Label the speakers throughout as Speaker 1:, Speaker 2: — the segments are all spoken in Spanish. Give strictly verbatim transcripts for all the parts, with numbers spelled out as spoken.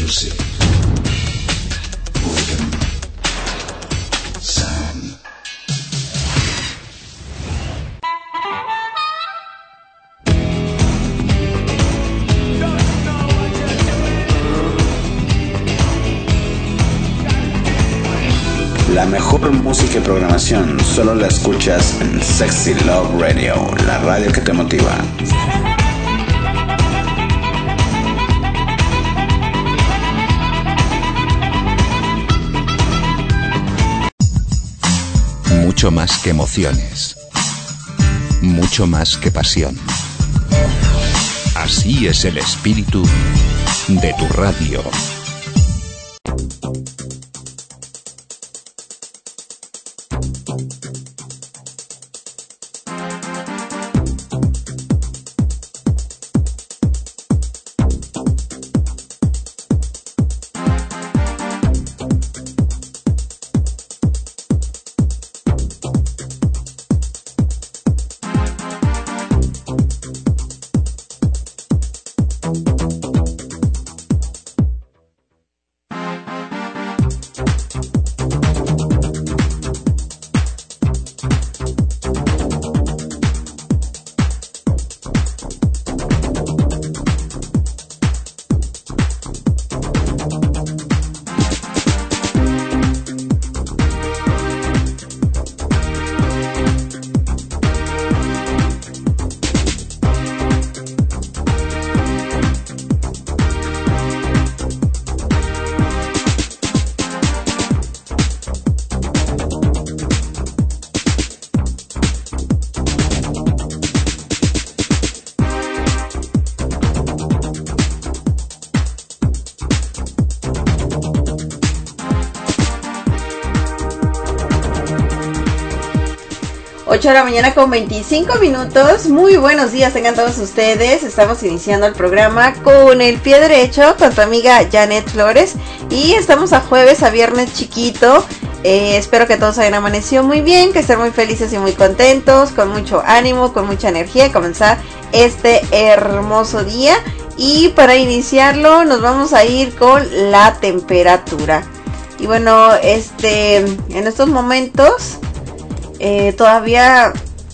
Speaker 1: Music. Rhythm. Sound. La mejor música y programación solo la escuchas en Sexy Love Radio, la radio que te motiva.
Speaker 2: Mucho más que emociones, mucho más que pasión. Así es el espíritu de tu radio.
Speaker 3: ocho de la mañana con veinticinco minutos. Muy buenos días tengan todos ustedes. Estamos iniciando el programa con el pie derecho con tu amiga Janet Flores. Y estamos a jueves, a viernes chiquito. Eh, espero que todos hayan amanecido muy bien, que estén muy felices y muy contentos, con mucho ánimo, con mucha energía y comenzar este hermoso día. Y para iniciarlo nos vamos a ir con la temperatura. Y bueno, este en estos momentos Eh, todavía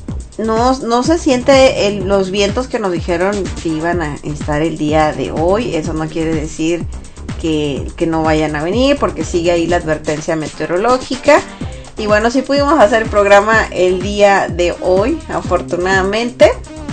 Speaker 3: no, no se siente el, los vientos que nos dijeron que iban a estar el día de hoy. Eso no quiere decir que, que no vayan a venir, porque sigue ahí la advertencia meteorológica. Y bueno, sí pudimos hacer el programa el día de hoy, afortunadamente.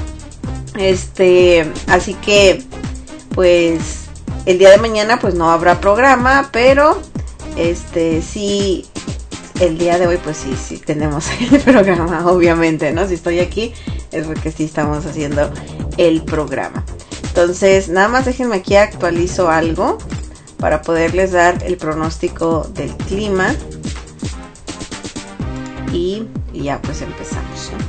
Speaker 3: Este, así que pues el día de mañana pues no habrá programa, pero este sí. El día de hoy pues sí, sí tenemos el programa, obviamente, ¿no? Si estoy aquí es porque sí estamos haciendo el programa. Entonces, nada más déjenme aquí actualizo algo para poderles dar el pronóstico del clima. Y, y ya pues empezamos, ¿no?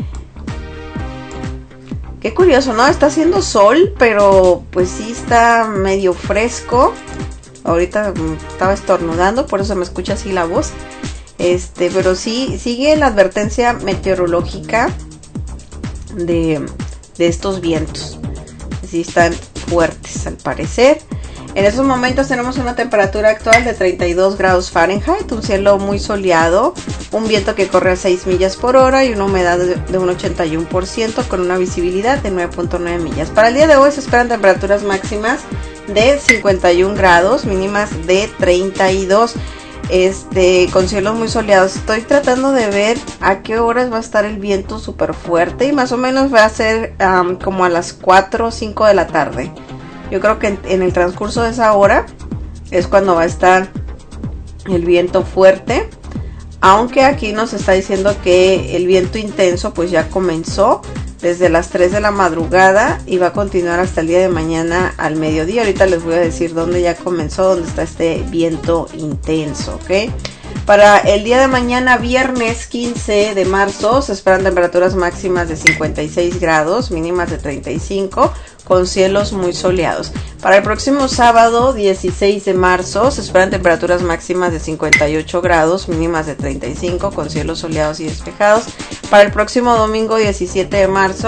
Speaker 3: Qué curioso, ¿no? Está haciendo sol, pero pues sí está medio fresco. Ahorita estaba estornudando, por eso me escucha así la voz. Este, pero sí, sigue la advertencia meteorológica de, de estos vientos. Sí están fuertes al parecer. En estos momentos tenemos una temperatura actual de treinta y dos grados Fahrenheit, un cielo muy soleado, un viento que corre a seis millas por hora y una humedad de, de un ochenta y uno por ciento con una visibilidad de nueve punto nueve millas. Para el día de hoy se esperan temperaturas máximas de cincuenta y un grados, mínimas de treinta y dos. Este, con cielos muy soleados. Estoy tratando de ver a qué horas va a estar el viento súper fuerte y más o menos va a ser um, como a las cuatro o cinco de la tarde. Yo creo que en, en el transcurso de esa hora es cuando va a estar el viento fuerte, aunque aquí nos está diciendo que el viento intenso pues ya comenzó desde las tres de la madrugada y va a continuar hasta el día de mañana al mediodía. Ahorita les voy a decir dónde ya comenzó, dónde está este viento intenso, ¿ok? Para el día de mañana, viernes quince de marzo, se esperan temperaturas máximas de cincuenta y seis grados, mínimas de treinta y cinco, con cielos muy soleados. Para el próximo sábado, dieciséis de marzo, se esperan temperaturas máximas de cincuenta y ocho grados, mínimas de treinta y cinco, con cielos soleados y despejados. Para el próximo domingo, diecisiete de marzo,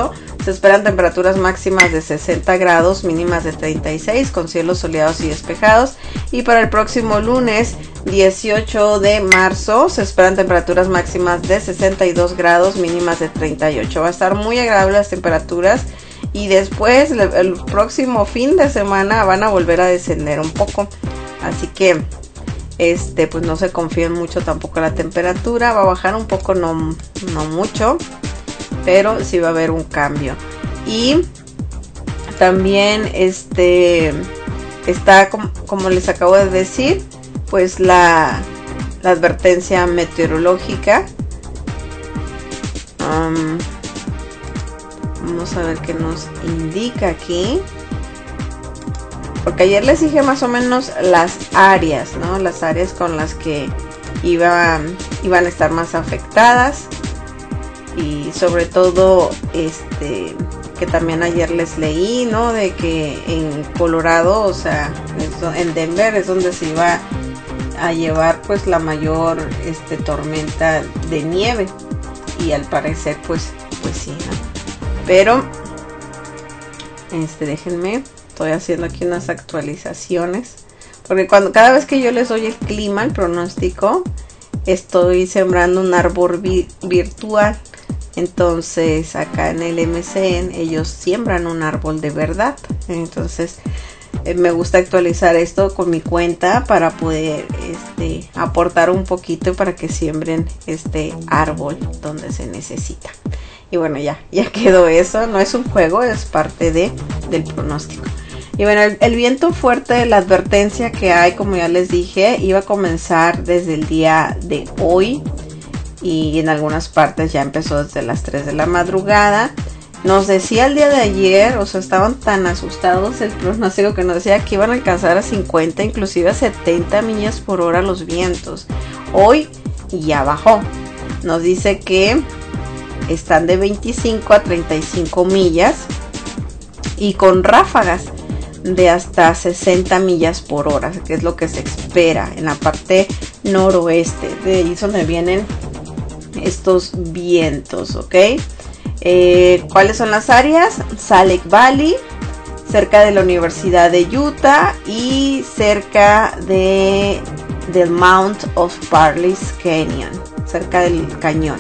Speaker 3: Se esperan temperaturas máximas de sesenta grados, mínimas de treinta y seis, con cielos soleados y despejados. Y para el próximo lunes, dieciocho de marzo, se esperan temperaturas máximas de sesenta y dos grados, mínimas de treinta y ocho. Va a estar muy agradable las temperaturas. Y después, el próximo fin de semana, van a volver a descender un poco. Así que, este, pues no se confíen mucho tampoco la temperatura. Va a bajar un poco, no, no mucho, pero sí va a haber un cambio. Y también este está, como, como les acabo de decir, pues la, la advertencia meteorológica. Um, vamos a ver qué nos indica aquí. Porque ayer les dije más o menos las áreas, ¿no? Las áreas con las que iban, iban a estar más afectadas. Y sobre todo, este, que también ayer les leí, ¿no? De que en Colorado, o sea, en Denver es donde se iba a llevar pues la mayor este, tormenta de nieve. Y al parecer, pues, pues sí, ¿no? Pero, este, déjenme, estoy haciendo aquí unas actualizaciones. Porque cuando, cada vez que yo les doy el clima, el pronóstico, estoy sembrando un árbol vi- virtual. Entonces acá en el M C N ellos siembran un árbol de verdad. Entonces eh, me gusta actualizar esto con mi cuenta para poder este, aportar un poquito para que siembren este árbol donde se necesita. Y bueno, ya, ya quedó eso. No es un juego, es parte de, del pronóstico. Y bueno, el, el viento fuerte, la advertencia que hay, como ya les dije, iba a comenzar desde el día de hoy. Y en algunas partes ya empezó desde las tres de la madrugada. Nos decía el día de ayer, o sea, estaban tan asustados el pronóstico que nos decía que iban a alcanzar a cincuenta, inclusive a setenta millas por hora los vientos. Hoy ya bajó. Nos dice que están de veinticinco a treinta y cinco millas y con ráfagas de hasta sesenta millas por hora, que es lo que se espera en la parte noroeste. De ahí es donde vienen estos vientos, ¿ok? Eh, ¿Cuáles son las áreas? Salt Lake Valley, cerca de la Universidad de Utah y cerca de del Mount of Parley's Canyon, cerca del cañón,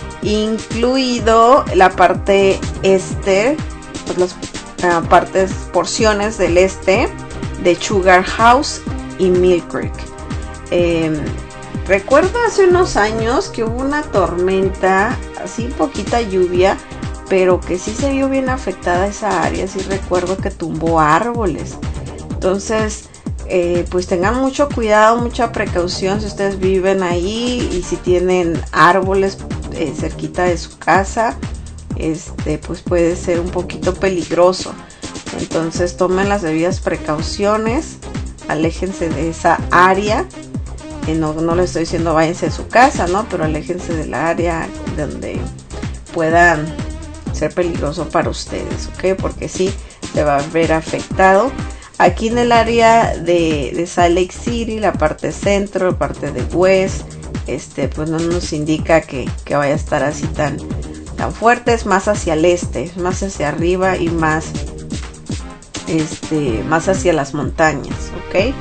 Speaker 3: incluido la parte este, pues las uh, partes, porciones del este de Sugar House y Mill Creek. Eh, Recuerdo hace unos años que hubo una tormenta, así poquita lluvia, pero que sí se vio bien afectada esa área. Sí recuerdo que tumbó árboles. Entonces, eh, pues tengan mucho cuidado, mucha precaución si ustedes viven ahí y si tienen árboles eh, cerquita de su casa, este, pues puede ser un poquito peligroso. Entonces tomen las debidas precauciones, aléjense de esa área. No, no les estoy diciendo váyanse de su casa, ¿no? Pero aléjense del área donde puedan ser peligroso para ustedes, ¿ok? Porque sí, se va a ver afectado. Aquí en el área de, de Salt Lake City, la parte centro, la parte de West, este, pues no nos indica que, que vaya a estar así tan, tan fuerte. Es más hacia el este, más hacia arriba y más, este, más hacia las montañas, ¿ok?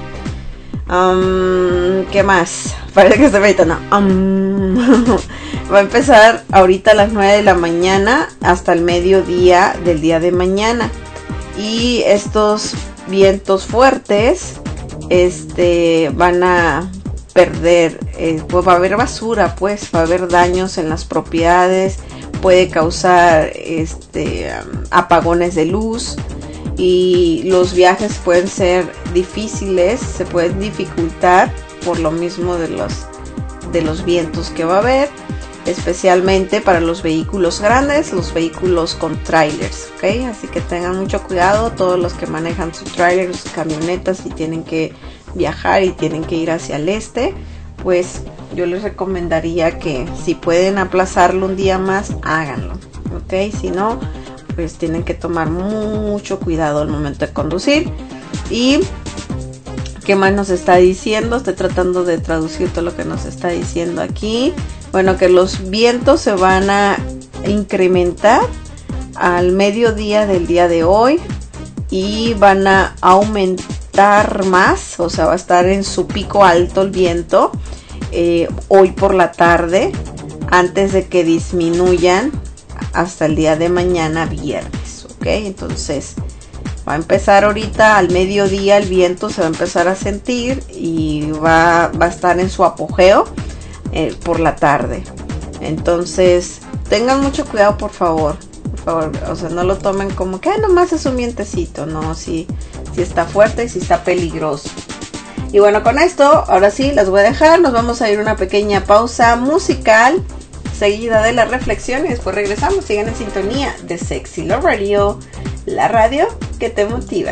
Speaker 3: Um, ¿Qué más? Parece que estoy meditando. Um, va a empezar ahorita a las nueve de la mañana hasta el mediodía del día de mañana. Y estos vientos fuertes este, van a perder, eh, pues va a haber basura, pues va a haber daños en las propiedades, puede causar este, um, apagones de luz. Y los viajes pueden ser difíciles, se pueden dificultar por lo mismo de los, de los vientos que va a haber, especialmente para los vehículos grandes, los vehículos con trailers, ¿ok? Así que tengan mucho cuidado todos los que manejan sus trailers, sus camionetas y tienen que viajar y tienen que ir hacia el este, pues yo les recomendaría que si pueden aplazarlo un día más, háganlo, ¿ok? Si no, pues tienen que tomar mucho cuidado al momento de conducir. Y ¿qué más nos está diciendo? Estoy tratando de traducir todo lo que nos está diciendo aquí. Bueno, que los vientos se van a incrementar al mediodía del día de hoy y van a aumentar más, o sea, va a estar en su pico alto el viento eh, hoy por la tarde, antes de que disminuyan hasta el día de mañana viernes, ¿ok? Entonces va a empezar ahorita al mediodía, el viento se va a empezar a sentir y va, va a estar en su apogeo eh, por la tarde. Entonces tengan mucho cuidado, por favor, por favor, o sea, no lo tomen como que ah, nomás es un vientecito, no, sí, sí está fuerte y sí está peligroso. Y bueno, con esto, ahora sí, las voy a dejar, nos vamos a ir a una pequeña pausa musical, seguida de la reflexión y después regresamos. Sigan en sintonía de Sexy Love Radio, la radio que te motiva.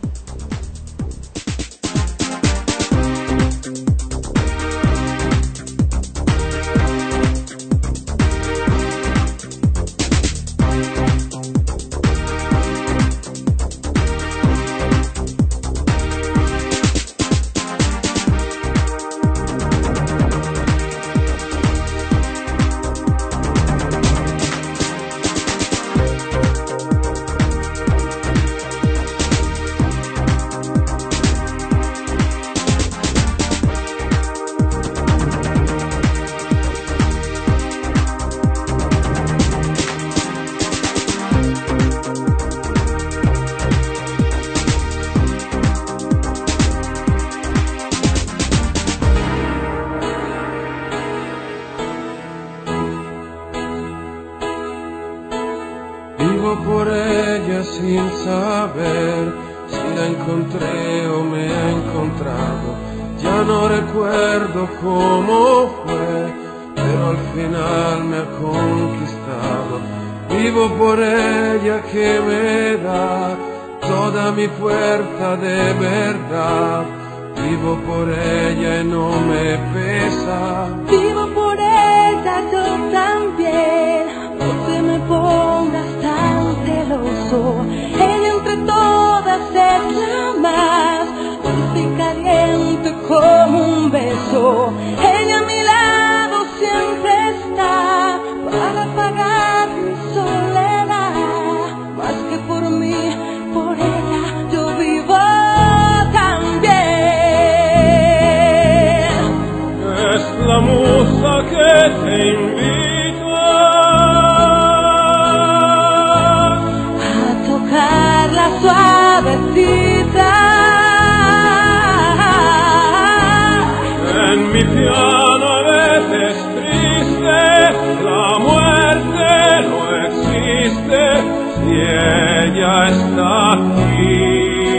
Speaker 4: Por ella sin saber si la encontré o me ha encontrado. Ya no recuerdo cómo fue, pero al final me ha conquistado. Vivo por ella que me da toda mi fuerza de verdad. Vivo por ella y no me pesa.
Speaker 5: Vivo por ella yo también, no te me pongas tan celoso. Ella entre todas es la más dulce y caliente como un beso. Ella a mi lado siempre está para apagar mi soledad. Más que por mí, por ella yo vivo también.
Speaker 4: Es la musa que te invita
Speaker 5: a tocar la suavecita
Speaker 4: en mi piano. A veces triste, la muerte no existe si ella está aquí.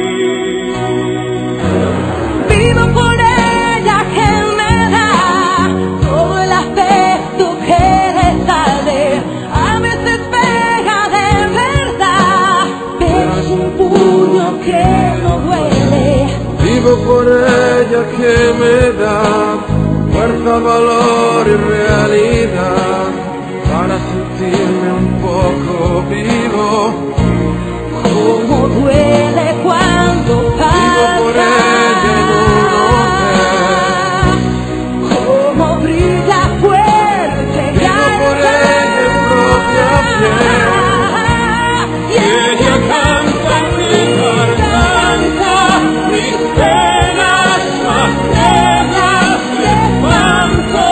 Speaker 5: Vivo por ella que me da todo el afecto que le sale. A veces pega de verdad, pero es un puño que no duele.
Speaker 4: Vivo por ella que me da fuerza, valor y realidad para sentirme un poco vivo.
Speaker 5: Cómo duele cuando pasa.
Speaker 4: Vivo por ella en un hotel.
Speaker 5: Cómo brilla fuerte.
Speaker 4: Vivo por ella en propia piel. Y ella canta en mi garganta mis penas más negras de espanto.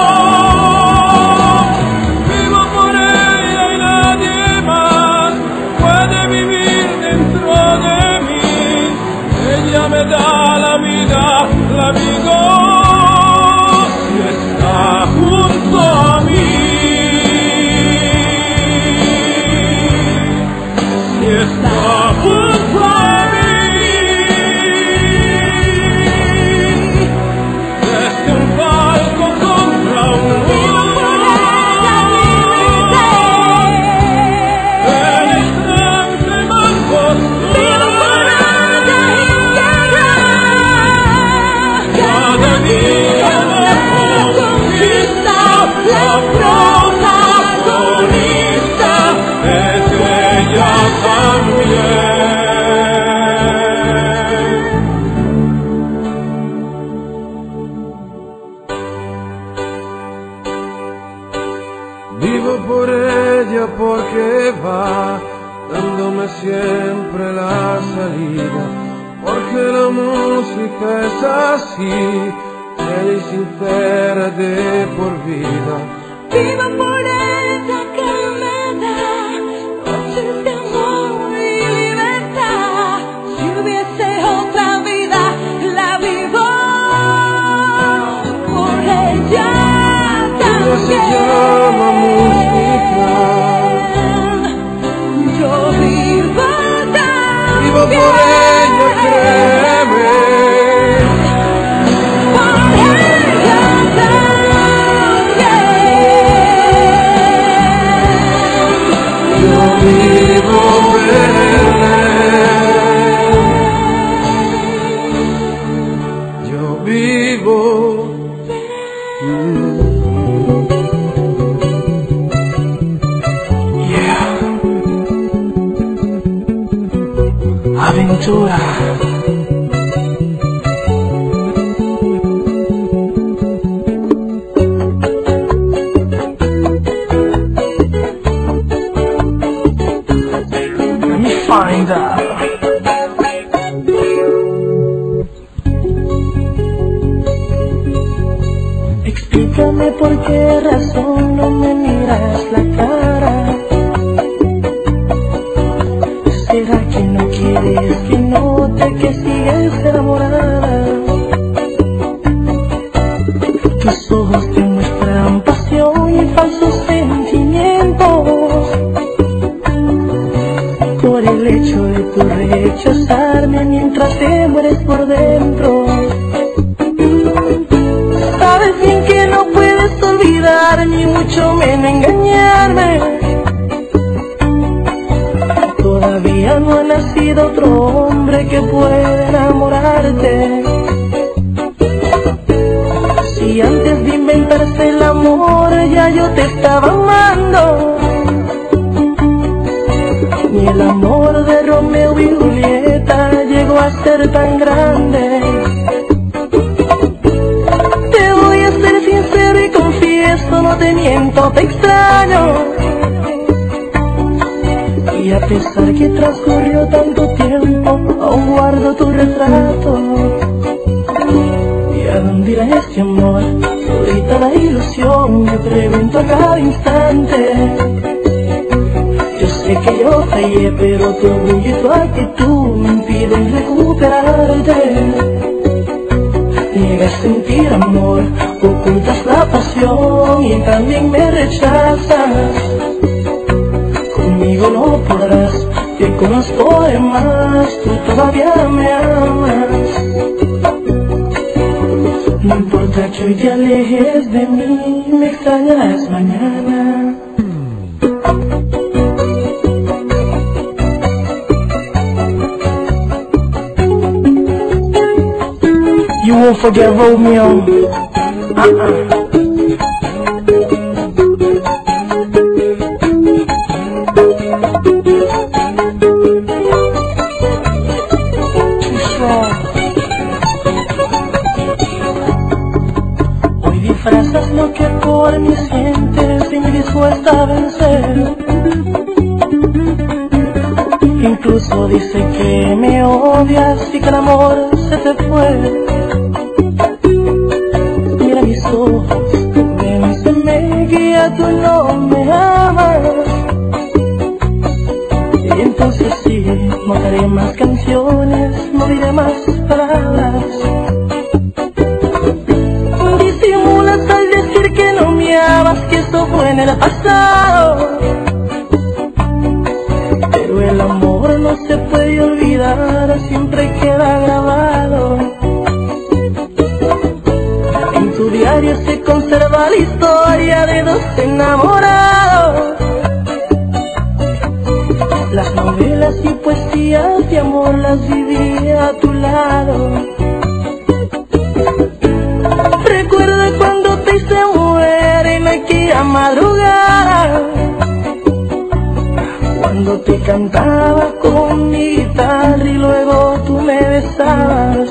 Speaker 4: Vivo por ella y nadie más puede vivir dentro de mí. Ella me da la vida, la vida si está junto a mí. Si está junto a mí. Desde un palco contra un penetrante mal porque la música es así, bella y sincera de por vida.
Speaker 5: Vivo por ella que me da noches de amor y libertad. Si hubiese otra vida, la vivo por ella también.
Speaker 4: Ella se llama música.
Speaker 5: Yo vivo también.
Speaker 4: Vivo por ella, créeme.
Speaker 5: Por ella también.
Speaker 4: Yo vivo verde. Yo vivo. Mm. Yeah. Aventura. Let me find out.
Speaker 5: Explícame por qué razón no me miras la cara. ¿Será que no quieres que note que sigues enamorada? Tus ojos te muestran pasión y falsos sentimientos. Por el hecho de tu rechazarme mientras te mueres por dentro. Sabes bien que no puedes olvidar ni mucho menos engañarme. Todavía no ha nacido otro hombre que pueda enamorarte. Si antes de inventarse el amor ya yo te estaba amando. Ni el amor de Romeo y Julieta llegó a ser tan grande. Te voy a ser sincero y confieso, no te miento, te extraño. Y a pesar que transcurrió tanto tiempo, aún guardo tu retrato. ¿Y a dónde irá este amor? Ahorita la ilusión, me pregunto a cada instante. Yo sé que yo fallé, pero tu orgullo y tu actitud me impiden recuperarte. Niegas sentir amor, ocultas la pasión y también me rechazas. Conmigo no podrás, te conozco de más, tú todavía me amas. No importa que hoy te alejes de mí, me extrañarás mañana. You won't forget Romeo. Uh-uh. Hoy disfrazas lo que por mí sientes y me dispuesta a vencer. Incluso dice que me odias y que el amor se te fue. Mira mis ojos, convénceme que ya tú no me amas. Y entonces sí, no haré más canciones, no diré más palabras. Disimulas al decir que no me amas, que eso fue en el pasado. Pero el amor no se puede olvidar, siempre queda grabado. En tu diario se conserva la historia de dos enamorados. Las novelas y poesías de amor las viví a tu lado. Recuerda cuando te hice mujer en aquella madrugada, cuando te cantaba con mi guitarra y luego tú me besabas.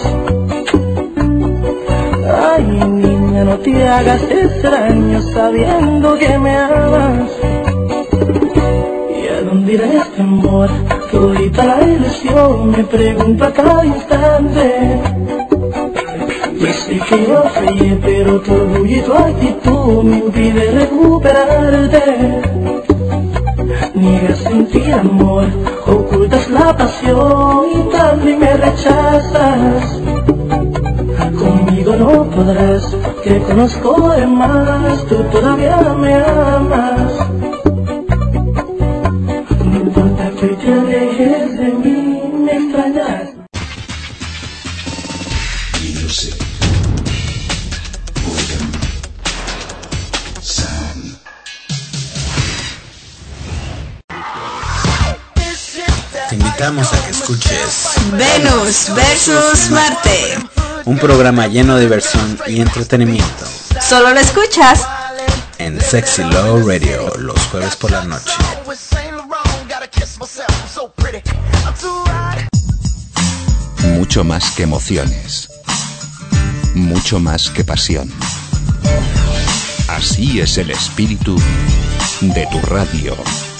Speaker 5: Ay, niña, no te hagas extraño sabiendo que me amas. ¿Y a dónde
Speaker 6: vida en este amor, todita la ilusión me pregunto a cada instante. Y sé que yo fallé, pero tu orgullo y tu actitud me impide recuperarte. Niegas sentir amor, ocultas la pasión y también me rechazas. Conmigo no podrás, te conozco de más, tú todavía me amas. No importa que te alejes de mí, me extrañas.
Speaker 2: Music. William. Sam.
Speaker 1: Te invitamos a que escuches
Speaker 3: Venus versus Marte.
Speaker 1: un programa lleno de diversión y entretenimiento
Speaker 3: Solo lo escuchas
Speaker 1: en Sexy Love Radio los jueves por la noche.
Speaker 2: Mucho más que emociones. Mucho más que pasión. Así es el espíritu de tu radio.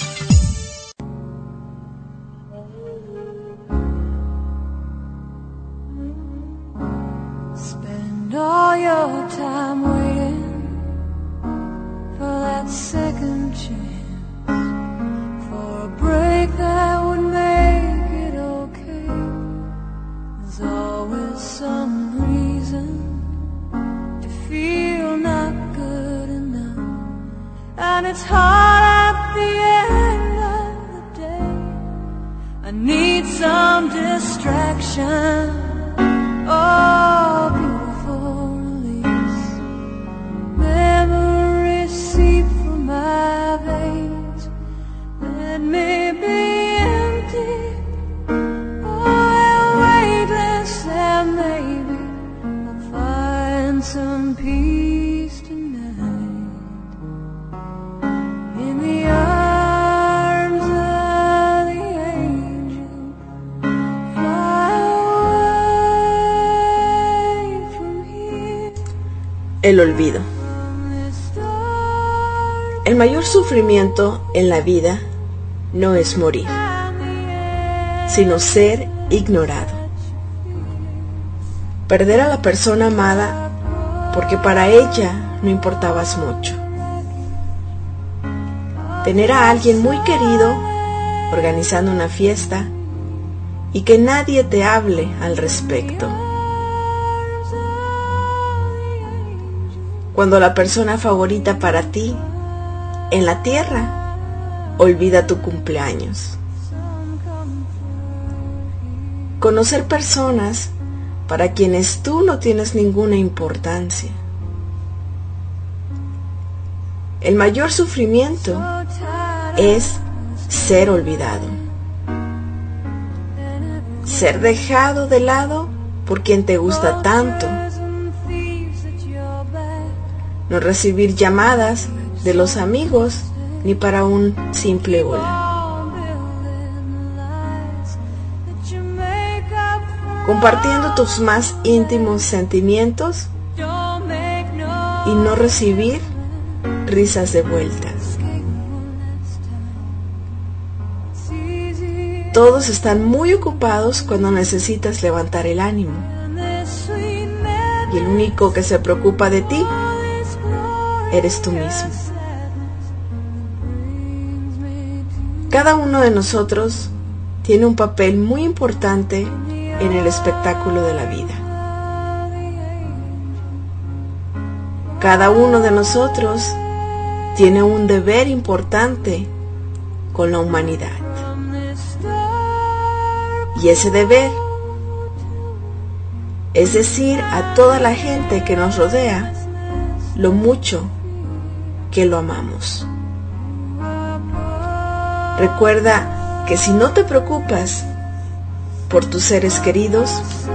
Speaker 5: Spend all your time waiting for that second chance, for a break that would make it okay. There's always some reason to feel not good enough, and it's hard at the end of the day. I need some distraction. Oh, beautiful release. Memories seep from my veins. Let me be empty. Oh, weightless, and maybe I'll find some peace tonight. In the arms of the angel. Fly away from here.
Speaker 7: El olvido. El mayor sufrimiento en la vida no es morir, sino ser ignorado. Perder a la persona amada porque para ella no importabas mucho. Tener a alguien muy querido organizando una fiesta y que nadie te hable al respecto. Cuando la persona favorita para ti en la tierra olvida tu cumpleaños. Conocer personas para quienes tú no tienes ninguna importancia. El mayor sufrimiento es ser olvidado. Ser dejado de lado por quien te gusta tanto. No recibir llamadas de los amigos ni para un simple hola. Compartiendo tus más íntimos sentimientos y no recibir risas de vuelta. Todos están muy ocupados cuando necesitas levantar el ánimo. Y el único que se preocupa de ti eres tú mismo. Cada uno de nosotros tiene un papel muy importante en el espectáculo de la vida. Cada uno de nosotros tiene un deber importante con la humanidad. Y ese deber es decir a toda la gente que nos rodea lo mucho que lo amamos. Recuerda que si no te preocupas por tus seres queridos,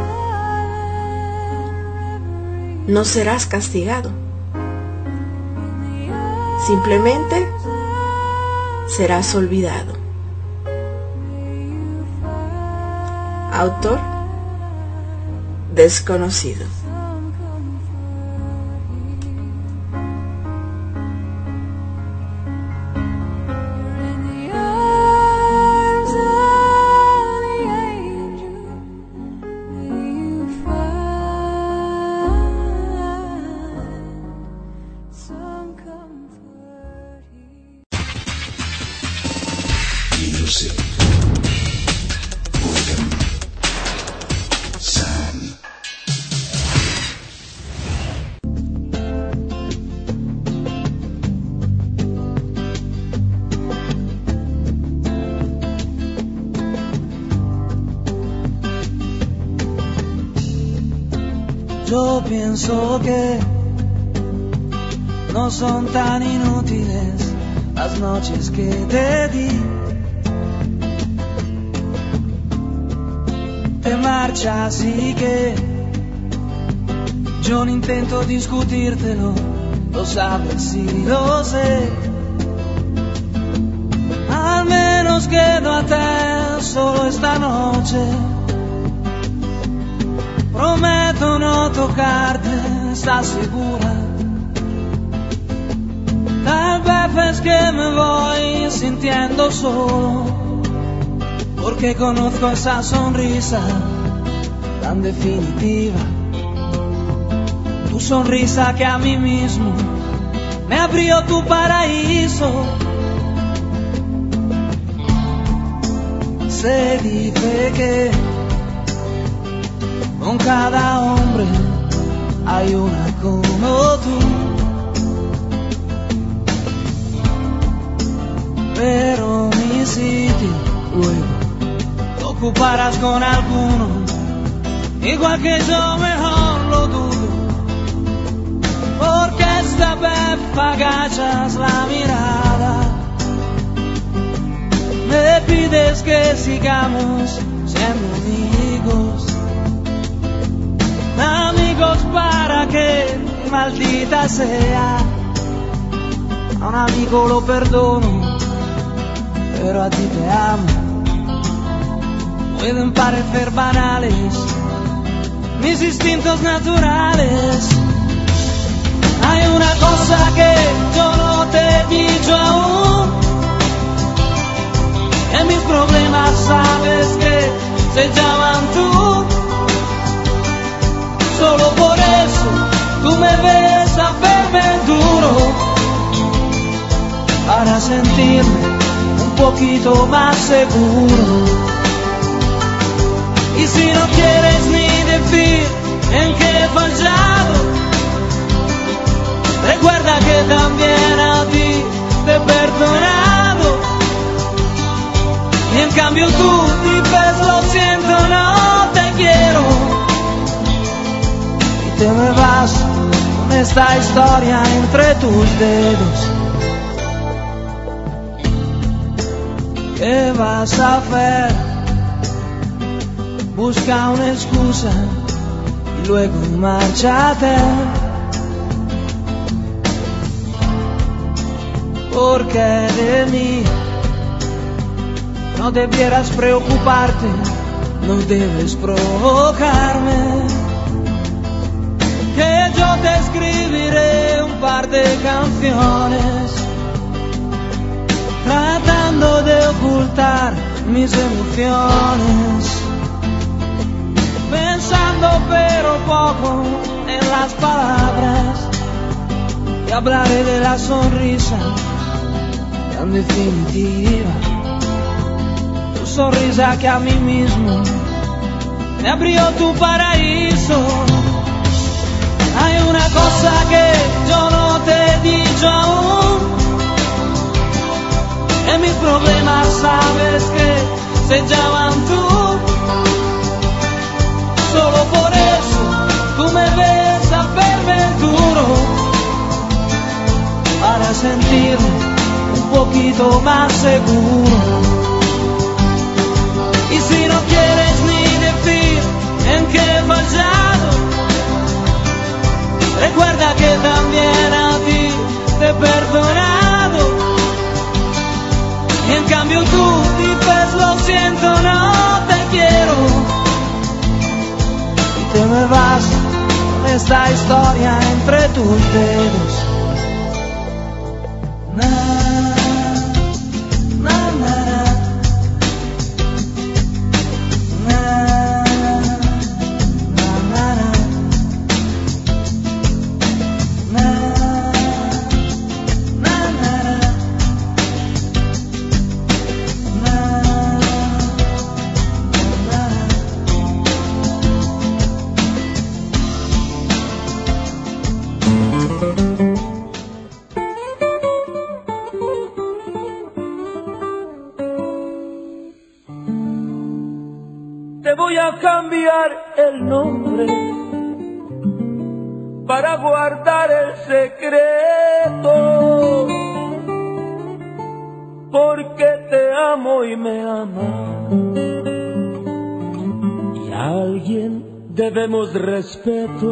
Speaker 7: no serás castigado. Simplemente serás olvidado. Autor desconocido.
Speaker 8: Yo pienso que no son tan inútiles las noches que te di. Te marchas y que yo no intento discutírtelo, lo sabes y lo sé. Al menos quedo a te solo esta noche. Prometo no tocarte, ¿estás segura? Tal vez es que me voy sintiendo solo, porque conozco esa sonrisa tan definitiva. Tu sonrisa que a mí mismo me abrió tu paraíso. Se dice que con cada hombre hay una como tú, pero mi sitio luego lo ocuparás con alguno, igual que yo, mejor lo dudo, porque esta vez agachas la mirada, me pides que sigamos siendo amigos. Amigos para que, maldita sea, a un amigo lo perdono, pero a ti te amo. Pueden parecer banales mis instintos naturales. Hay una cosa que yo no te he dicho aún, que mis problemas sabes que se llaman tú. Solo por eso tú me ves a verme duro, para sentirme un poquito más seguro. Y si no quieres ni decir en qué he fallado, recuerda que también a ti te he perdonado. Y en cambio tú dices lo siento, no te quiero. Te me vas con esta historia entre tus dedos. ¿Qué vas a hacer? Busca una excusa y luego márchate, porque de mí no debieras preocuparte, no debes provocarme. Que yo te escribiré un par de canciones, tratando de ocultar mis emociones, pensando pero poco en las palabras, y hablaré de la sonrisa tan definitiva, tu sonrisa que a mí mismo me abrió tu paraíso. Hay una cosa que yo no te he dicho aún, que mis problemas sabes que se llaman tú. Solo por eso tú me ves a verme duro, para sentirme un poquito más seguro. Y si no quieres ni decir en qué he fallado, recuerda que también a ti te he perdonado. Y en cambio tú dices lo siento, no te quiero. Y te me vas con esta historia entre tus dedos. Na, na, na,
Speaker 6: te voy a cambiar el nombre
Speaker 4: para guardar el secreto, porque te amo y me amas, y a alguien debemos respeto.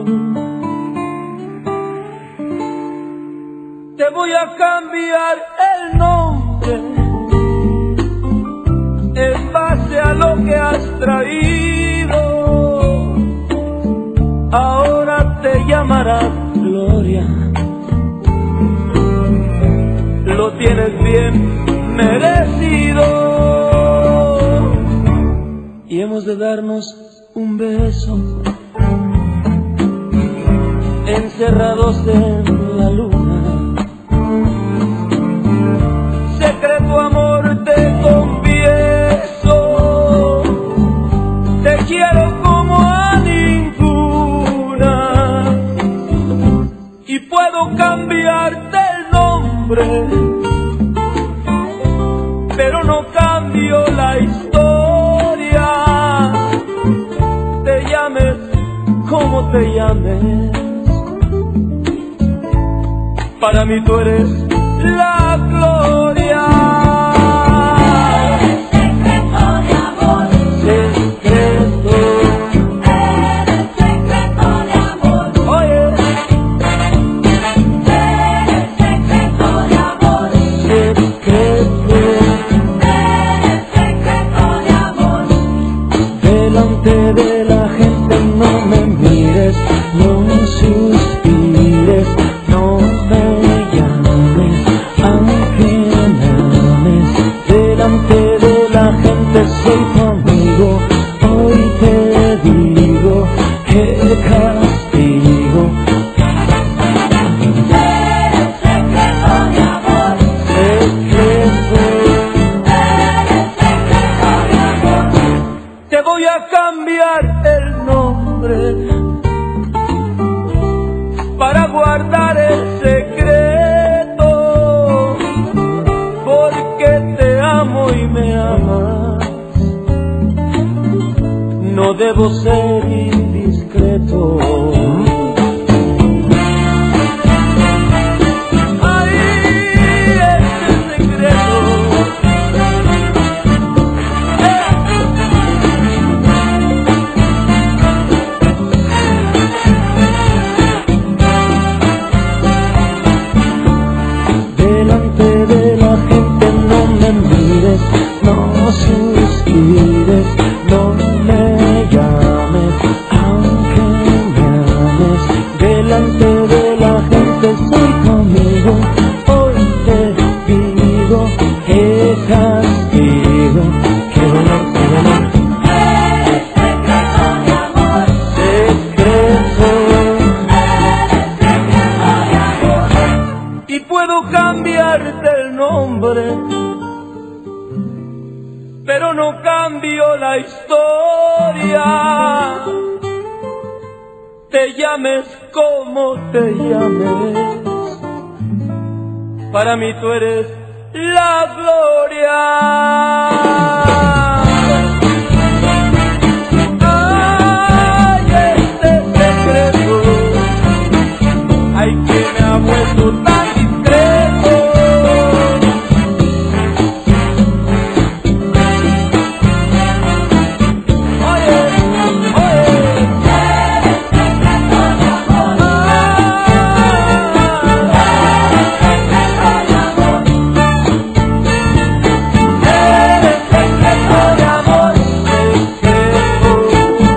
Speaker 4: Te voy a cambiar el nombre en base a lo que has traído. Ahora te llamarás Gloria, lo tienes bien merecido, y hemos de darnos un beso encerrados en la luna. Secreto amor te confieso, te quiero como a ninguna, y puedo cambiarte el nombre, pero no cambio la historia. Te llames como te llames, para mí tú eres la gloria.
Speaker 5: Eres secreto de amor,
Speaker 4: Secreto,
Speaker 5: eres secreto de amor,
Speaker 4: oye,
Speaker 5: eres secreto de amor,
Speaker 4: secreto,
Speaker 5: eres secreto de amor.
Speaker 4: delante de la gente no me mires, no suspires, no me llames, aunque me ames. Delante de la gente soy tu amigo, hoy te digo que castigo.
Speaker 5: Eres secreto de amor,
Speaker 4: Secreto,
Speaker 5: eres secreto de amor.
Speaker 4: te voy a cambiar el nombre para guardar el secreto, porque te amo y me amas. No debo ser indiscreto. Ay, este secreto. Delante de la gente no me mires, no suspires, no me llames, aunque me ames. Delante de la gente soy tu amigo, hoy te digo que castigo, que dolor, que dolor.
Speaker 5: Eres secreto de amor,
Speaker 4: Secreto,
Speaker 5: eres secreto de amor.
Speaker 4: y puedo cambiarte el nombre, pero no cambio la historia. Te llames como te llames, para mí tú eres la gloria. Ay, este secreto, ay, que me ha vuelto tan discreto. Oye, oye,
Speaker 5: Eres secreto de amor, eres secreto de amor,
Speaker 4: eres secreto de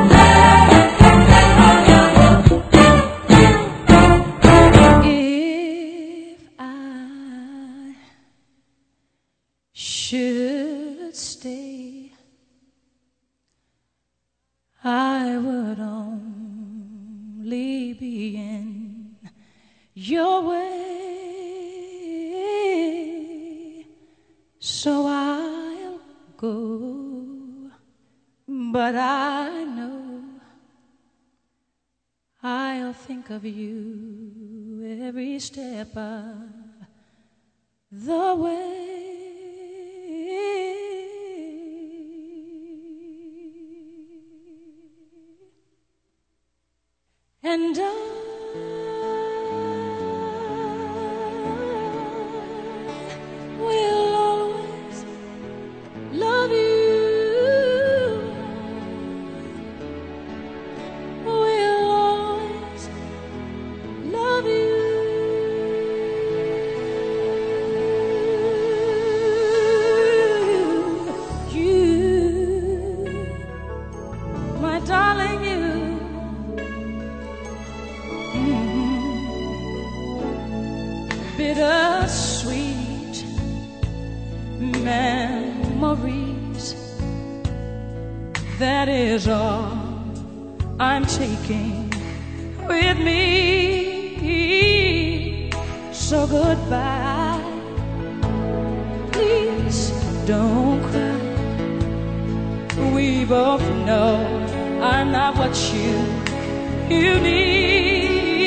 Speaker 4: amor, secreto.
Speaker 5: If I should stay, I would only be in your way, so I'll go, but I know I'll think of you every step of the way. And I
Speaker 8: bittersweet memories. That is all I'm taking with me. So goodbye. Please don't cry. We both know I'm not what you you need.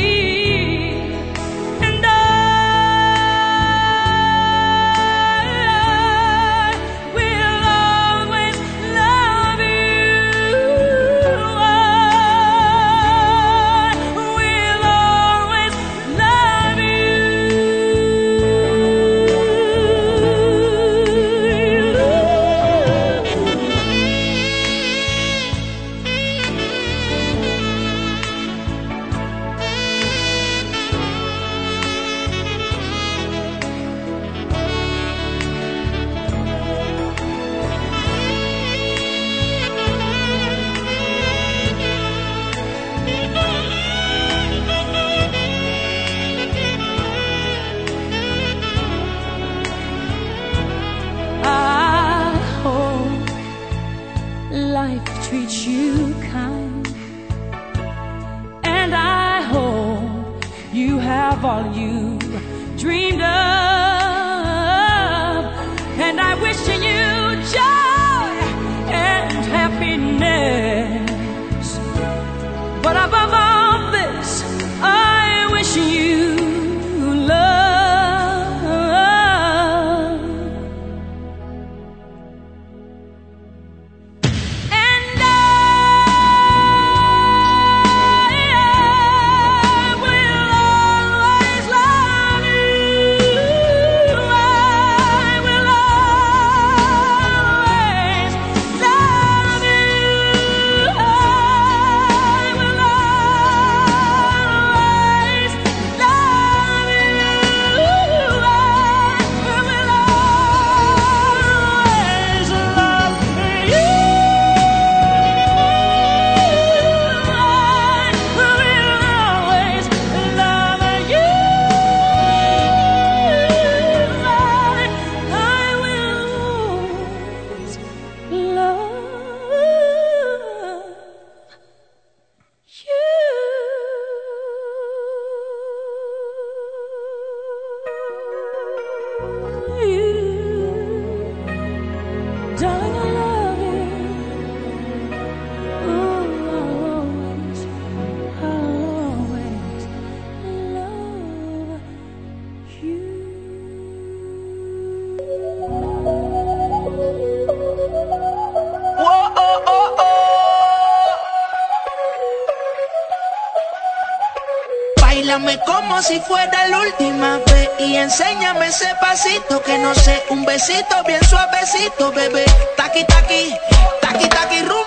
Speaker 8: Treat you kind, and I hope you have all you dreamed of, and I wish you joy and happiness, but above all this I wish you love.
Speaker 9: Como si fuera la última vez y enséñame ese pasito que no sé, un besito bien suavecito, bebé. Taqui taqui, taqui taqui rumba.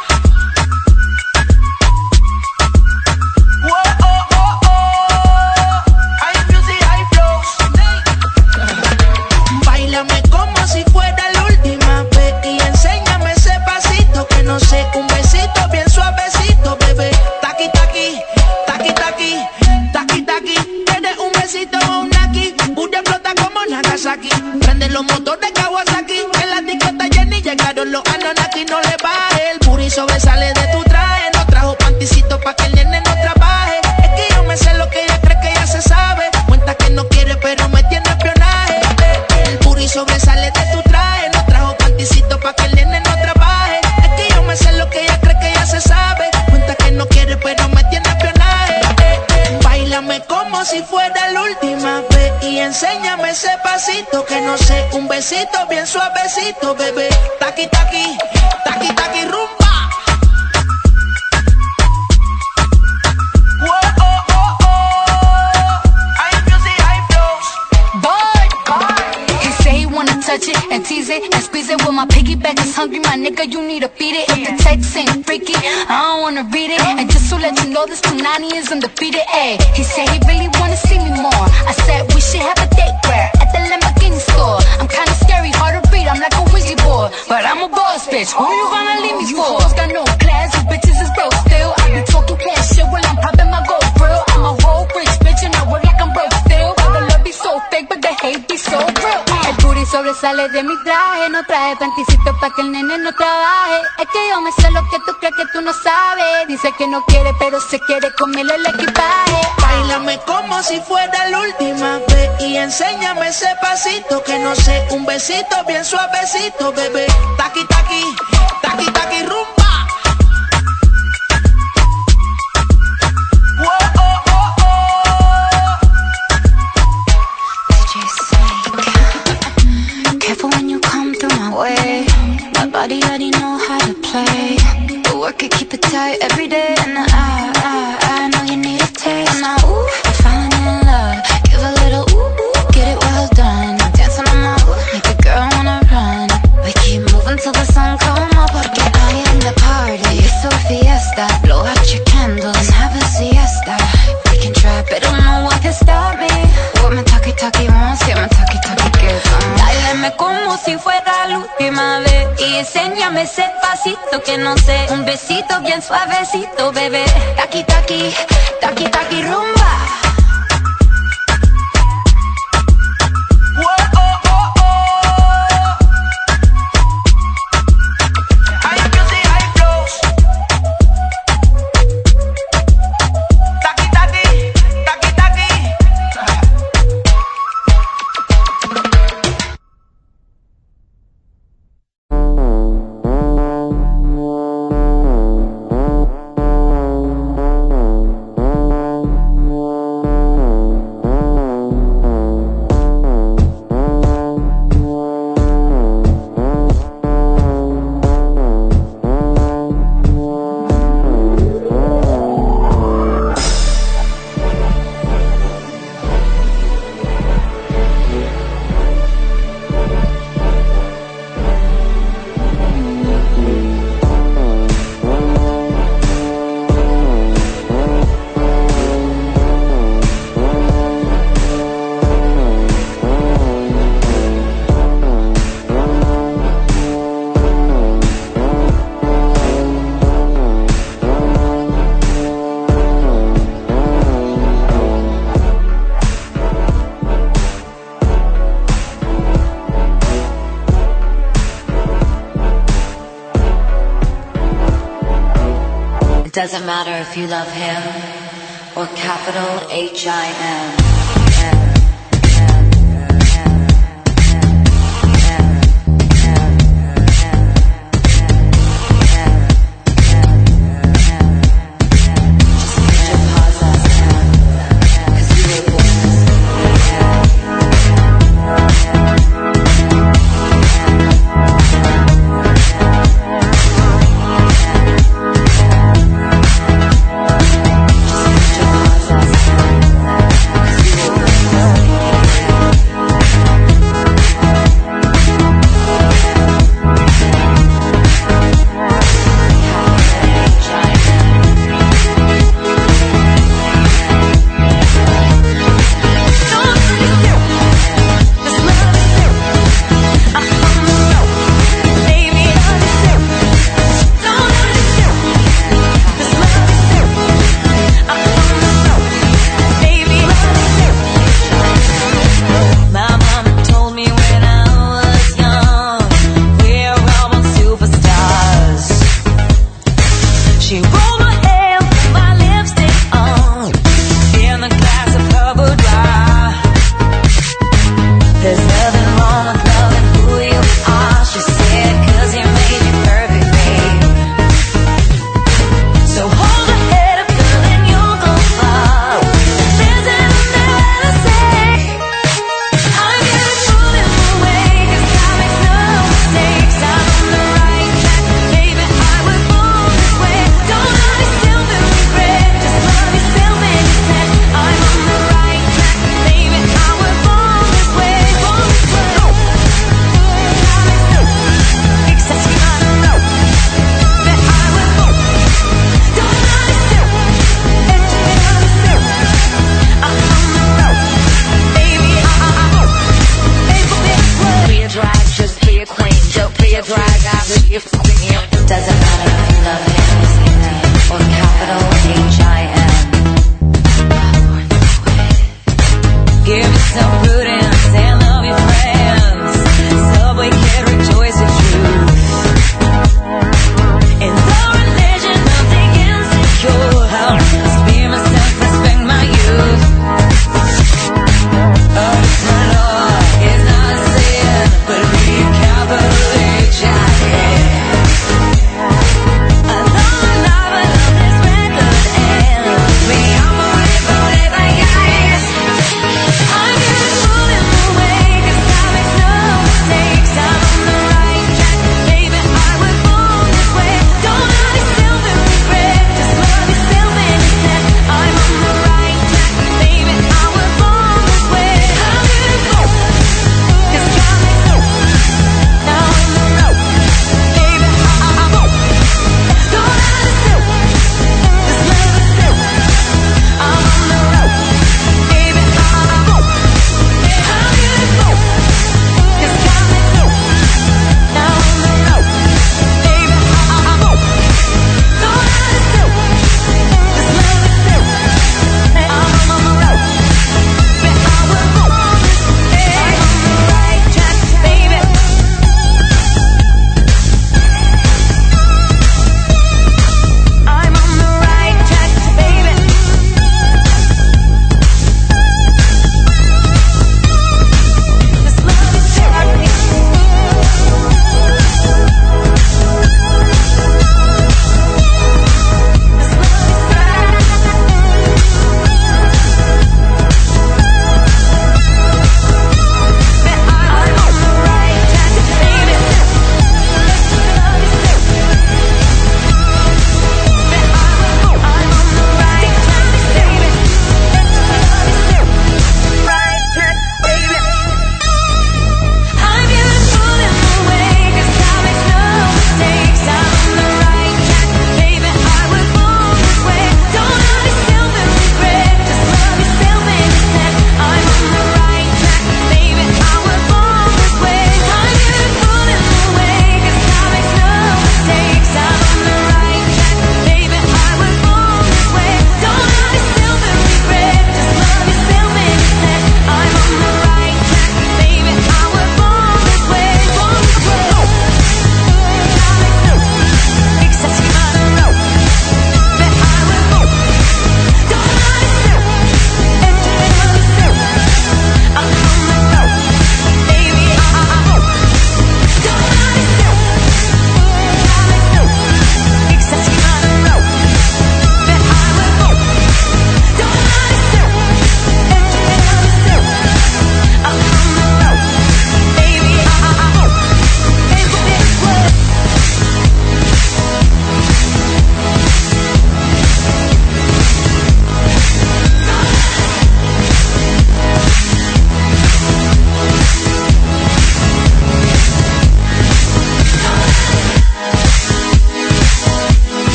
Speaker 9: Báilame como si fuera la última vez y enséñame ese pasito que no sé, un besito bien suavecito, bebé. Taqui taqui, taqui taqui. Taki taki, tienes un besito o un aquí, Bulla flota como Nagasaki. Prende los motores Kawasaki, en la discota Jenny llegaron los Anunnaki. No le baje, el puri sobresale de tu traje. No trajo panticito pa' que el nene no trabaje. Es que yo me sé lo que ella cree que ya se sabe. Cuenta que no quiere pero me tiene espionaje. El puri sobresale de tu traje. No trajo panticito pa' que el nene no trabaje. Es que yo me sé lo que ella cree que ya se sabe. Cuenta que no quiere pero me tiene espionaje. Báilame como si fuera la última vez y enséñame ese pasito que no sé, un besito bien suavecito, bebé. Taqui taqui, taqui taqui rumba.
Speaker 10: Touch it and tease it and squeeze it. When my piggyback is hungry, my nigga, you need to feed it. If the text ain't freaky, I don't wanna read it. And just to let you know, this Punani is undefeated. Ayy, he said he really wanna see me more. I said we should have a date where at the Lamborghini store. I'm kinda scary, hard to read, I'm like a Ouija board, but I'm a boss bitch. Who you gonna leave me for? You got no class, you bitches is broke still. I be talking cash shit while I'm popping my gold grill. I'm a whole rich bitch and I work like I'm broke still. Why the love be so sale de mi traje. No traje panticito pa' que el nene no trabaje. Es que yo me sé lo que tú crees que tú no sabes. Dice que no quiere, pero se quiere comerle el equipaje.
Speaker 9: Báilame como si fuera la última vez y enséñame ese pasito que no sé, un besito bien suavecito, bebé. Taqui, taqui, taqui, taqui, rumba.
Speaker 10: Way. My body already know how to play. The work it, keep it tight every day. And I, I, I know you need a taste. And I, ooh, I'm falling in love. Give a little ooh, ooh, get it well done. Dancing on my ooh, make a girl wanna run. We keep moving till the sun come up. Porque I am the party. It's a fiesta. Blow out your candles and have a siesta. We can try, but don't know what can stop me. What my talkie talkie wants, yeah, my talkie talkie gives.
Speaker 5: Dáleme como si fuera la última vez y enséñame ese pasito que no sé, un besito bien suavecito, bebé. Taqui, taqui, taqui, taqui, rumba.
Speaker 11: Doesn't matter if you love him or capital H I M.
Speaker 5: Give me some prudence and love your friends. Subway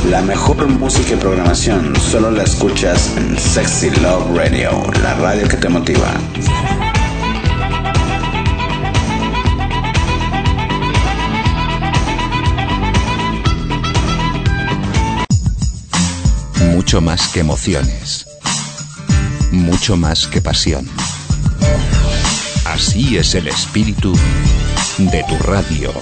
Speaker 1: La mejor música y programación solo la escuchas en Sexy Love Radio, la radio que te motiva.
Speaker 2: Mucho más que emociones. Mucho más que pasión. Así es el espíritu de tu radio.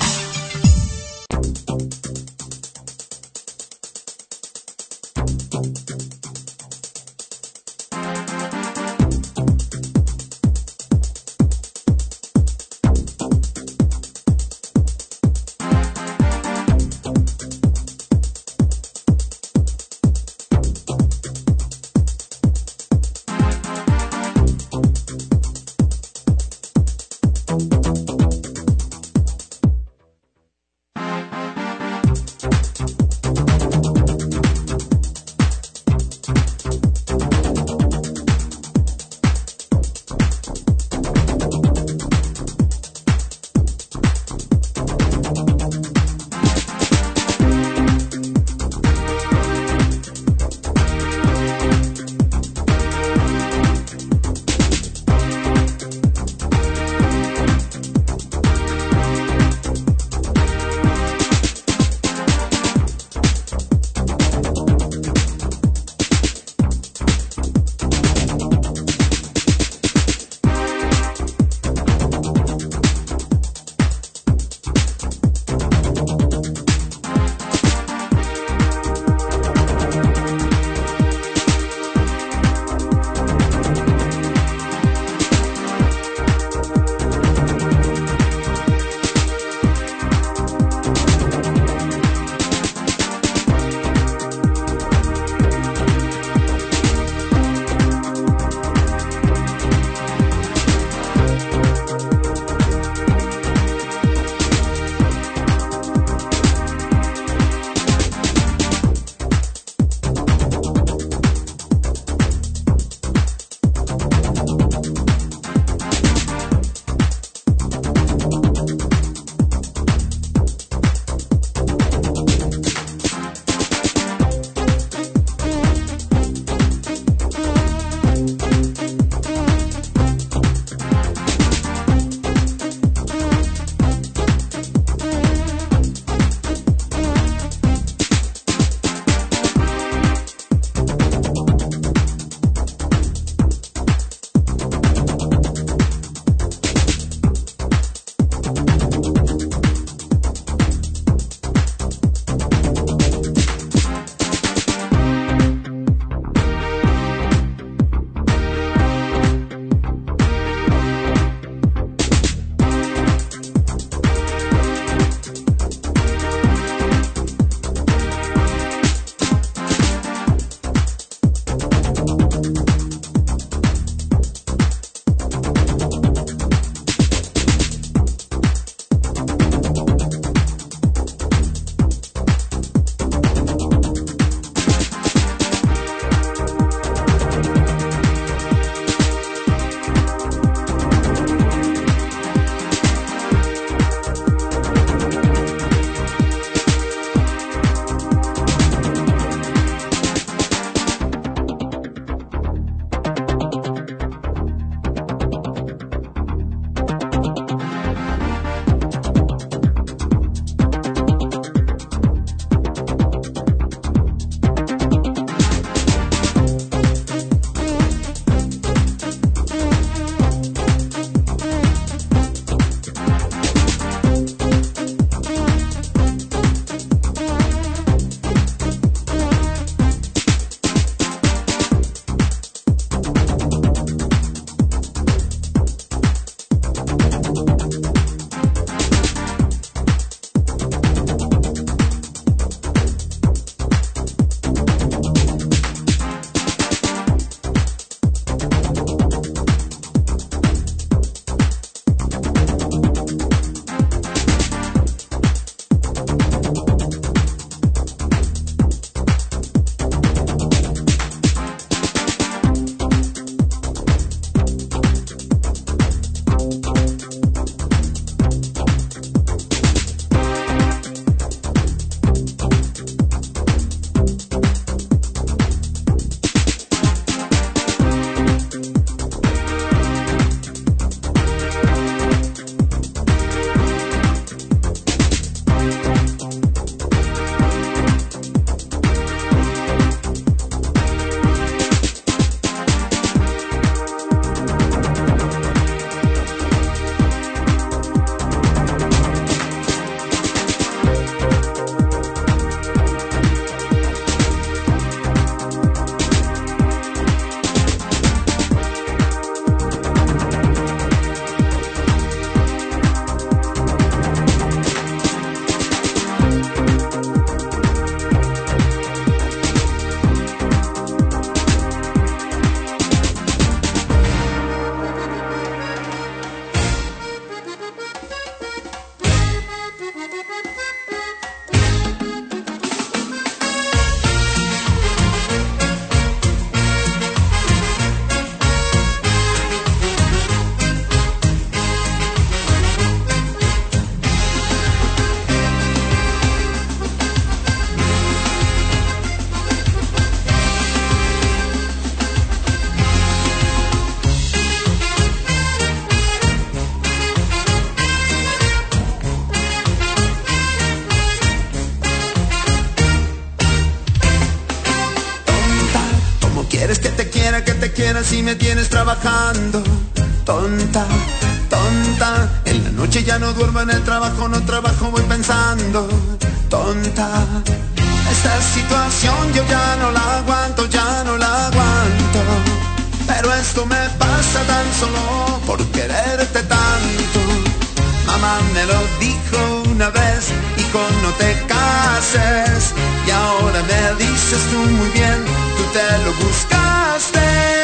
Speaker 12: Quieres que te quiera, que te quiera si me tienes trabajando. Tonta, tonta, en la noche ya no duermo, en el trabajo no trabajo, voy pensando. Tonta, esta situación yo ya no la aguanto, ya no la aguanto. Pero esto me pasa tan solo por quererte tanto. Mamá me lo dijo una vez, hijo, no te cases. Y ahora me dices tú muy bien, tú te lo buscaste.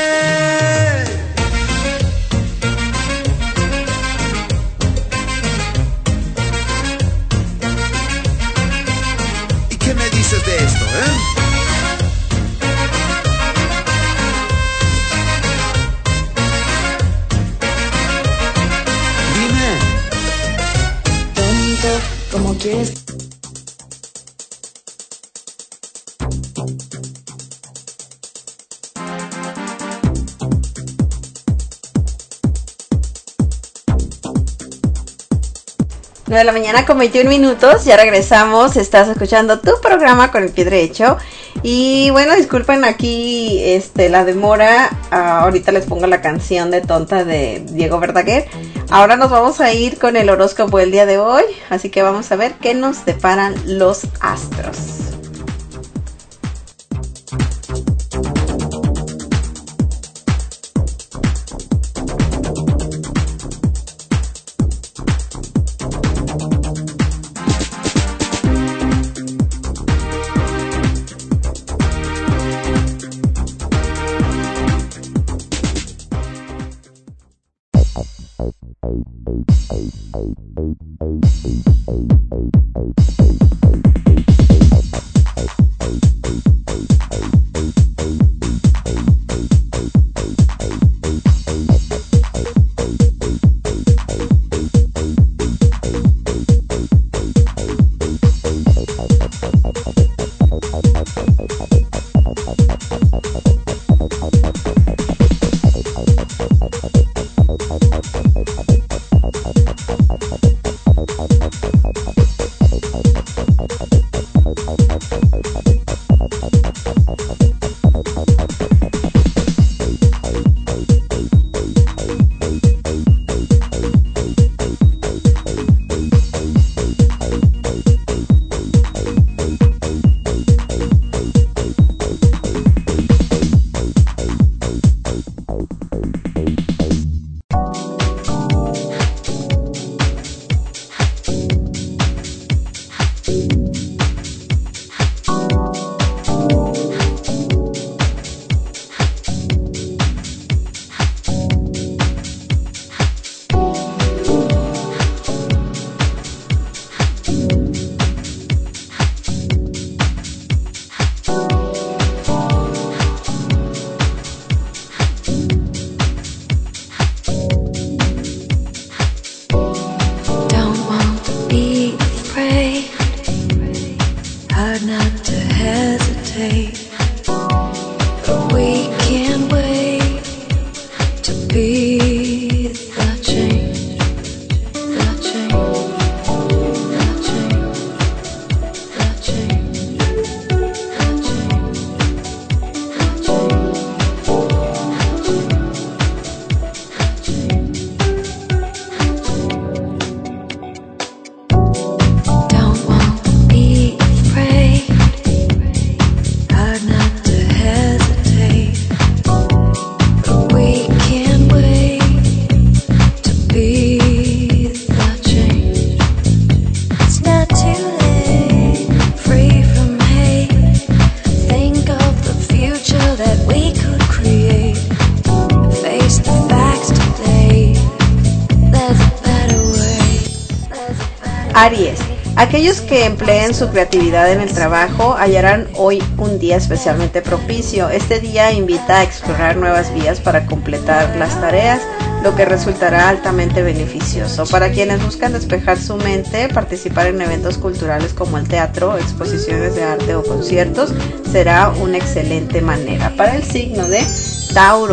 Speaker 12: ¿Y qué me dices de esto, eh?
Speaker 6: Como quieres.
Speaker 3: nueve de la mañana con veintiún minutos, ya regresamos, estás escuchando tu programa con el pie derecho. Y bueno, disculpen aquí este la demora, uh, ahorita les pongo la canción de Tonta de Diego Verdaguer. Ahora nos vamos a ir con el horóscopo del día de hoy, así que vamos a ver qué nos deparan los astros. Aries, aquellos que empleen su creatividad en el trabajo hallarán hoy un día especialmente propicio. Este día invita a explorar nuevas vías para completar las tareas, lo que resultará altamente beneficioso. Para quienes buscan despejar su mente, participar en eventos culturales como el teatro, exposiciones de arte o conciertos será una excelente manera. Para el signo de Tauro,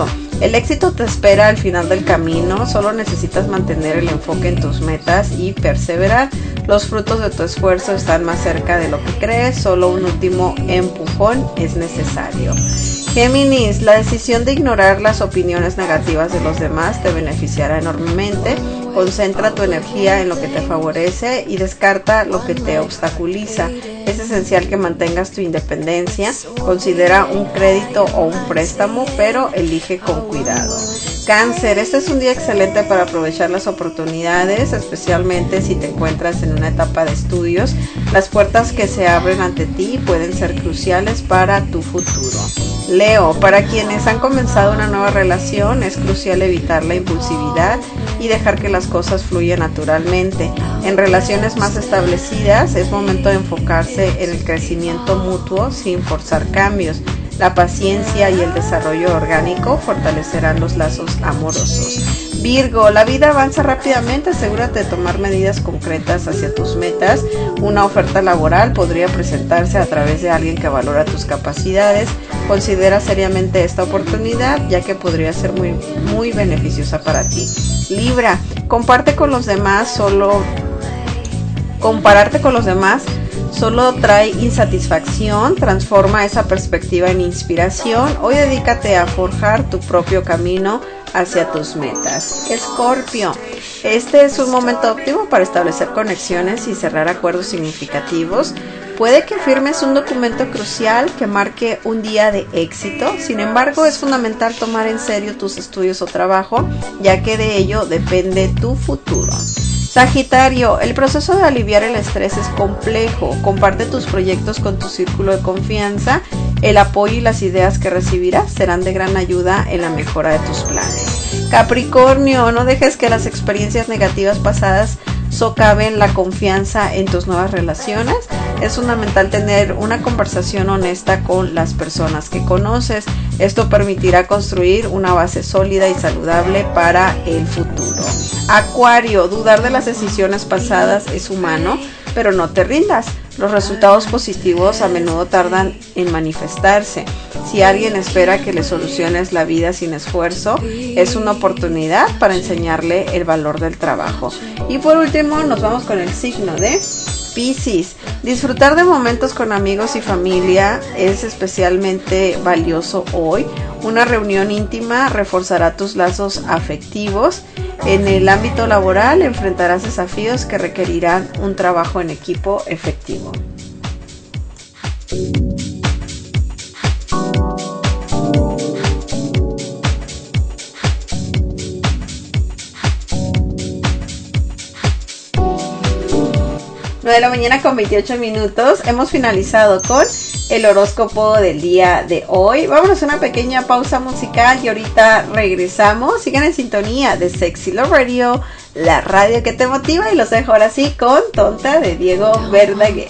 Speaker 3: El éxito te espera al final del camino, solo necesitas mantener el enfoque en tus metas y perseverar. Los frutos de tu esfuerzo están más cerca de lo que crees, solo un último empujón es necesario. Géminis, la decisión de ignorar las opiniones negativas de los demás te beneficiará enormemente. Concentra tu energía en lo que te favorece y descarta lo que te obstaculiza. Es esencial que mantengas tu independencia. Considera un crédito o un préstamo, pero elige con cuidado. Cáncer, este es un día excelente para aprovechar las oportunidades, especialmente si te encuentras en una etapa de estudios. Las puertas que se abren ante ti pueden ser cruciales para tu futuro. Leo, para quienes han comenzado una nueva relación, es crucial evitar la impulsividad y dejar que las cosas fluyan naturalmente. En relaciones más establecidas, es momento de enfocarse en el crecimiento mutuo sin forzar cambios. La paciencia y el desarrollo orgánico fortalecerán los lazos amorosos. Virgo, la vida avanza rápidamente, asegúrate de tomar medidas concretas hacia tus metas. Una oferta laboral podría presentarse a través de alguien que valora tus capacidades. Considera seriamente esta oportunidad, ya que podría ser muy, muy beneficiosa para ti. Libra, comparte con los demás, solo compararte con los demás solo trae insatisfacción. Transforma esa perspectiva en inspiración. Hoy dedícate a forjar tu propio camino hacia tus metas. Escorpio, este es un momento óptimo para establecer conexiones y cerrar acuerdos significativos. Puede que firmes un documento crucial que marque un día de éxito. Sin embargo, es fundamental tomar en serio tus estudios o trabajo, ya que de ello depende tu futuro. Sagitario, el proceso de aliviar el estrés es complejo. Comparte tus proyectos con tu círculo de confianza. El apoyo y las ideas que recibirás serán de gran ayuda en la mejora de tus planes. Capricornio, no dejes que las experiencias negativas pasadas socaven la confianza en tus nuevas relaciones. Es fundamental tener una conversación honesta con las personas que conoces. Esto permitirá construir una base sólida y saludable para el futuro. Acuario, dudar de las decisiones pasadas es humano, pero no te rindas. Los resultados positivos a menudo tardan en manifestarse. Si alguien espera que le soluciones la vida sin esfuerzo, es una oportunidad para enseñarle el valor del trabajo. Y por último, nos vamos con el signo de Piscis. Disfrutar de momentos con amigos y familia es especialmente valioso hoy. Una reunión íntima reforzará tus lazos afectivos. En el ámbito laboral enfrentarás desafíos que requerirán un trabajo en equipo efectivo. nueve de la mañana con veintiocho minutos. Hemos finalizado con el horóscopo del día de hoy. Vámonos a una pequeña pausa musical y ahorita regresamos. Sigan en sintonía de Sexy Love Radio, la radio que te motiva, y los dejo ahora sí con Tonta de Diego Verdaguer.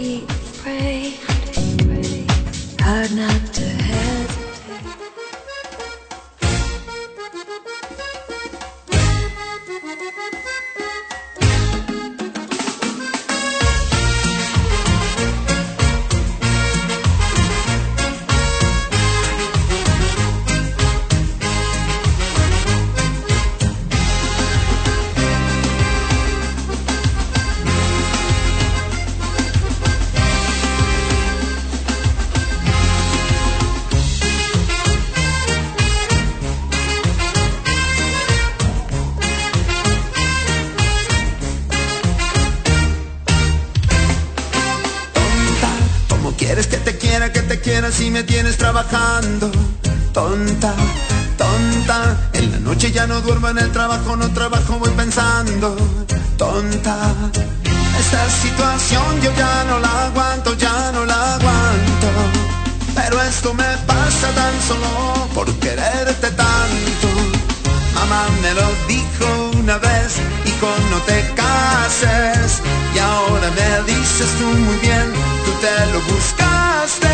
Speaker 12: Si me tienes trabajando, tonta, tonta. En la noche ya no duermo, en el trabajo no trabajo, voy pensando, tonta. Esta situación yo ya no la aguanto, ya no la aguanto. Pero esto me pasa tan solo por quererte tanto. Mamá me lo dijo una vez, hijo, no te cases. Y ahora me dices tú muy bien, tú te lo buscaste.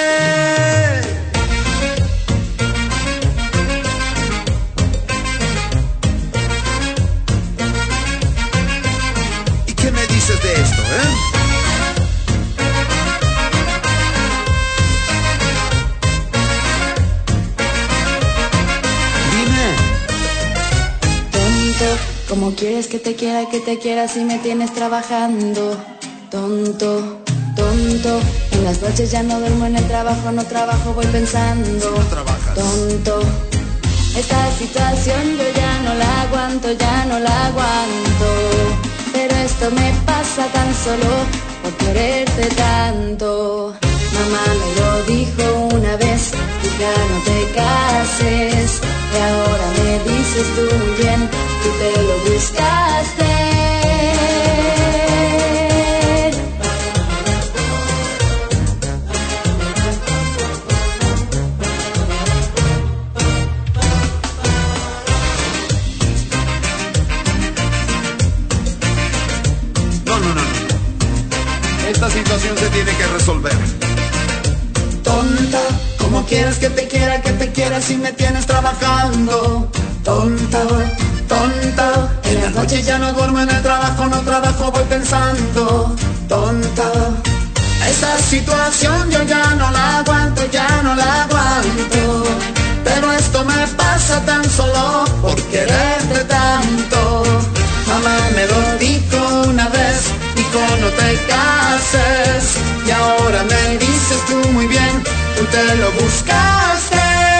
Speaker 12: ¿Y qué me dices de esto, eh?
Speaker 5: ¿Cómo quieres que te quiera, que te quiera si me tienes trabajando? Tonto, tonto. En las noches ya no duermo, en el trabajo no trabajo, voy pensando.
Speaker 12: No trabajas.
Speaker 5: Tonto. Esta situación yo ya no la aguanto, ya no la aguanto. Pero esto me pasa tan solo por quererte tanto. Mamá me lo dijo una vez, hija, no te cases. Y ahora me dices tú muy bien, tú te lo buscaste.
Speaker 12: No, no, no, no. Esta situación se tiene que resolver. Tonta, ¿cómo quieres que te quiera, que te quiera si me tienes trabajando? Tonta, tonta. En las noches ya no duermo, en el trabajo no trabajo, voy pensando. Tonta. Esta situación yo ya no la aguanto, ya no la aguanto. Pero esto me pasa tan solo por quererte tanto. Mamá me lo dijo una vez, dijo no te cases. Y ahora me dices tú muy bien, tú te lo buscaste.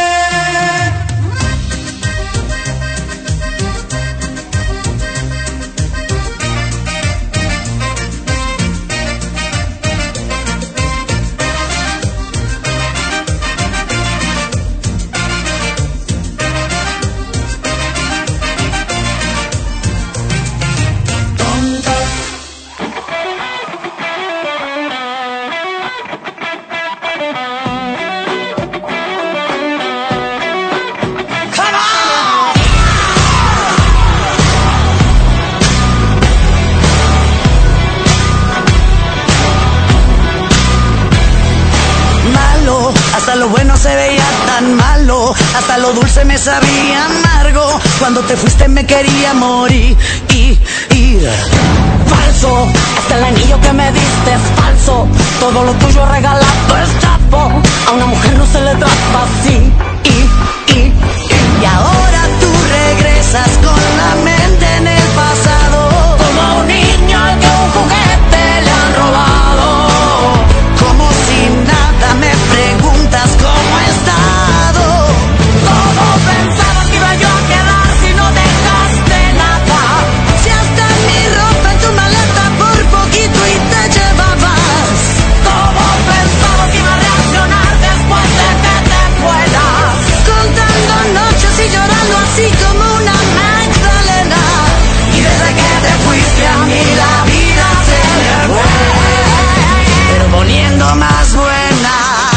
Speaker 13: Hasta lo bueno se veía tan malo, hasta lo dulce me sabía amargo. Cuando te fuiste me quería morir y, y falso, hasta el anillo que me diste es falso. Todo lo tuyo regalado es chapo, a una mujer no se le trata así y, y, y, y ahora tú regresas con la mente en el pasado, como un niño al que un juguete le han robado. Como si nada me preguntas cómo he estado. ¿Cómo pensabas que iba yo a quedar si no dejaste nada? Si hasta mi ropa en tu maleta por poquito y te llevabas. ¿Cómo pensabas que iba a reaccionar después de que te fueras? Contando noches y llorando así como una Magdalena. Y desde que te fuiste a mí la vida se me fue, pero poniendo más buena.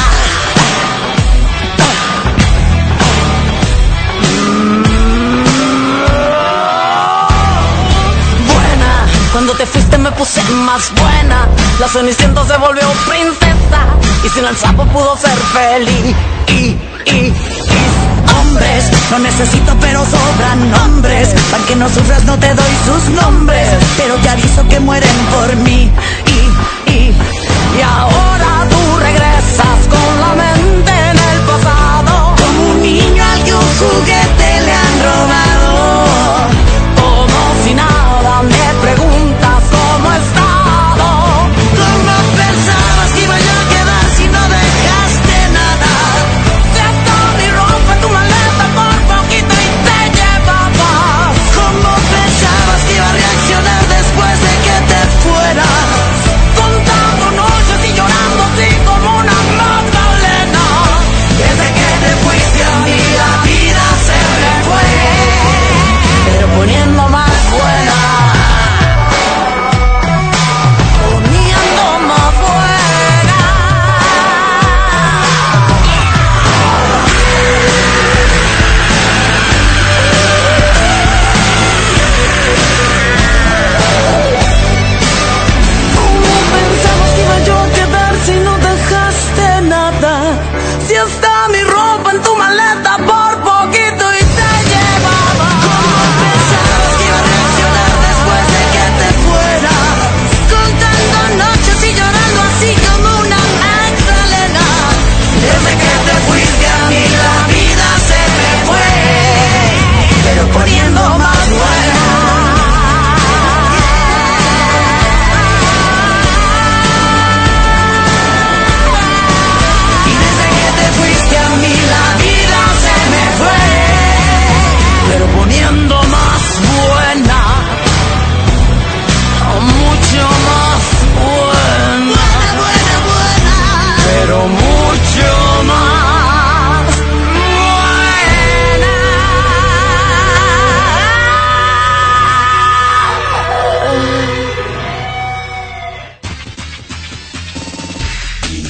Speaker 13: Buena, cuando te fuiste me puse más buena. La Cenicienta se volvió princesa y sin el sapo pudo ser feliz. Y, y, y hombres, no necesito pero sobran nombres. Para que no sufras no te doy sus nombres, pero te aviso que mueren por mí. Y, y, y ahora tú regresas con la mente en el pasado, como un niño al que un juguete le han robado. Como si nada me preguntas cómo he estado. ¿Cómo pensabas que iba yo a quedar si no dejaste nada? Te ató mi ropa en tu maleta por poquito y te llevabas. ¿Cómo pensabas que iba a reaccionar después de que te fueras? Contando noches y llorando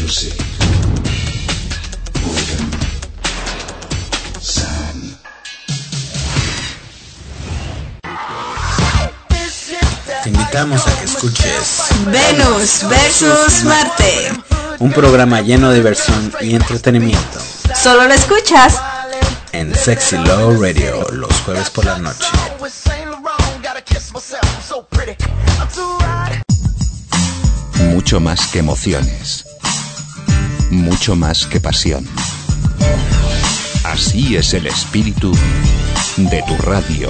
Speaker 2: Music. Rhythm. Sound.
Speaker 1: Te invitamos a que escuches
Speaker 7: Venus versus Marte.
Speaker 1: Un programa lleno de diversión y entretenimiento.
Speaker 7: Solo lo escuchas
Speaker 1: en Sexy Love Radio los jueves por la noche.
Speaker 2: Mucho más que emociones. Mucho más que pasión. Así es el espíritu de tu radio.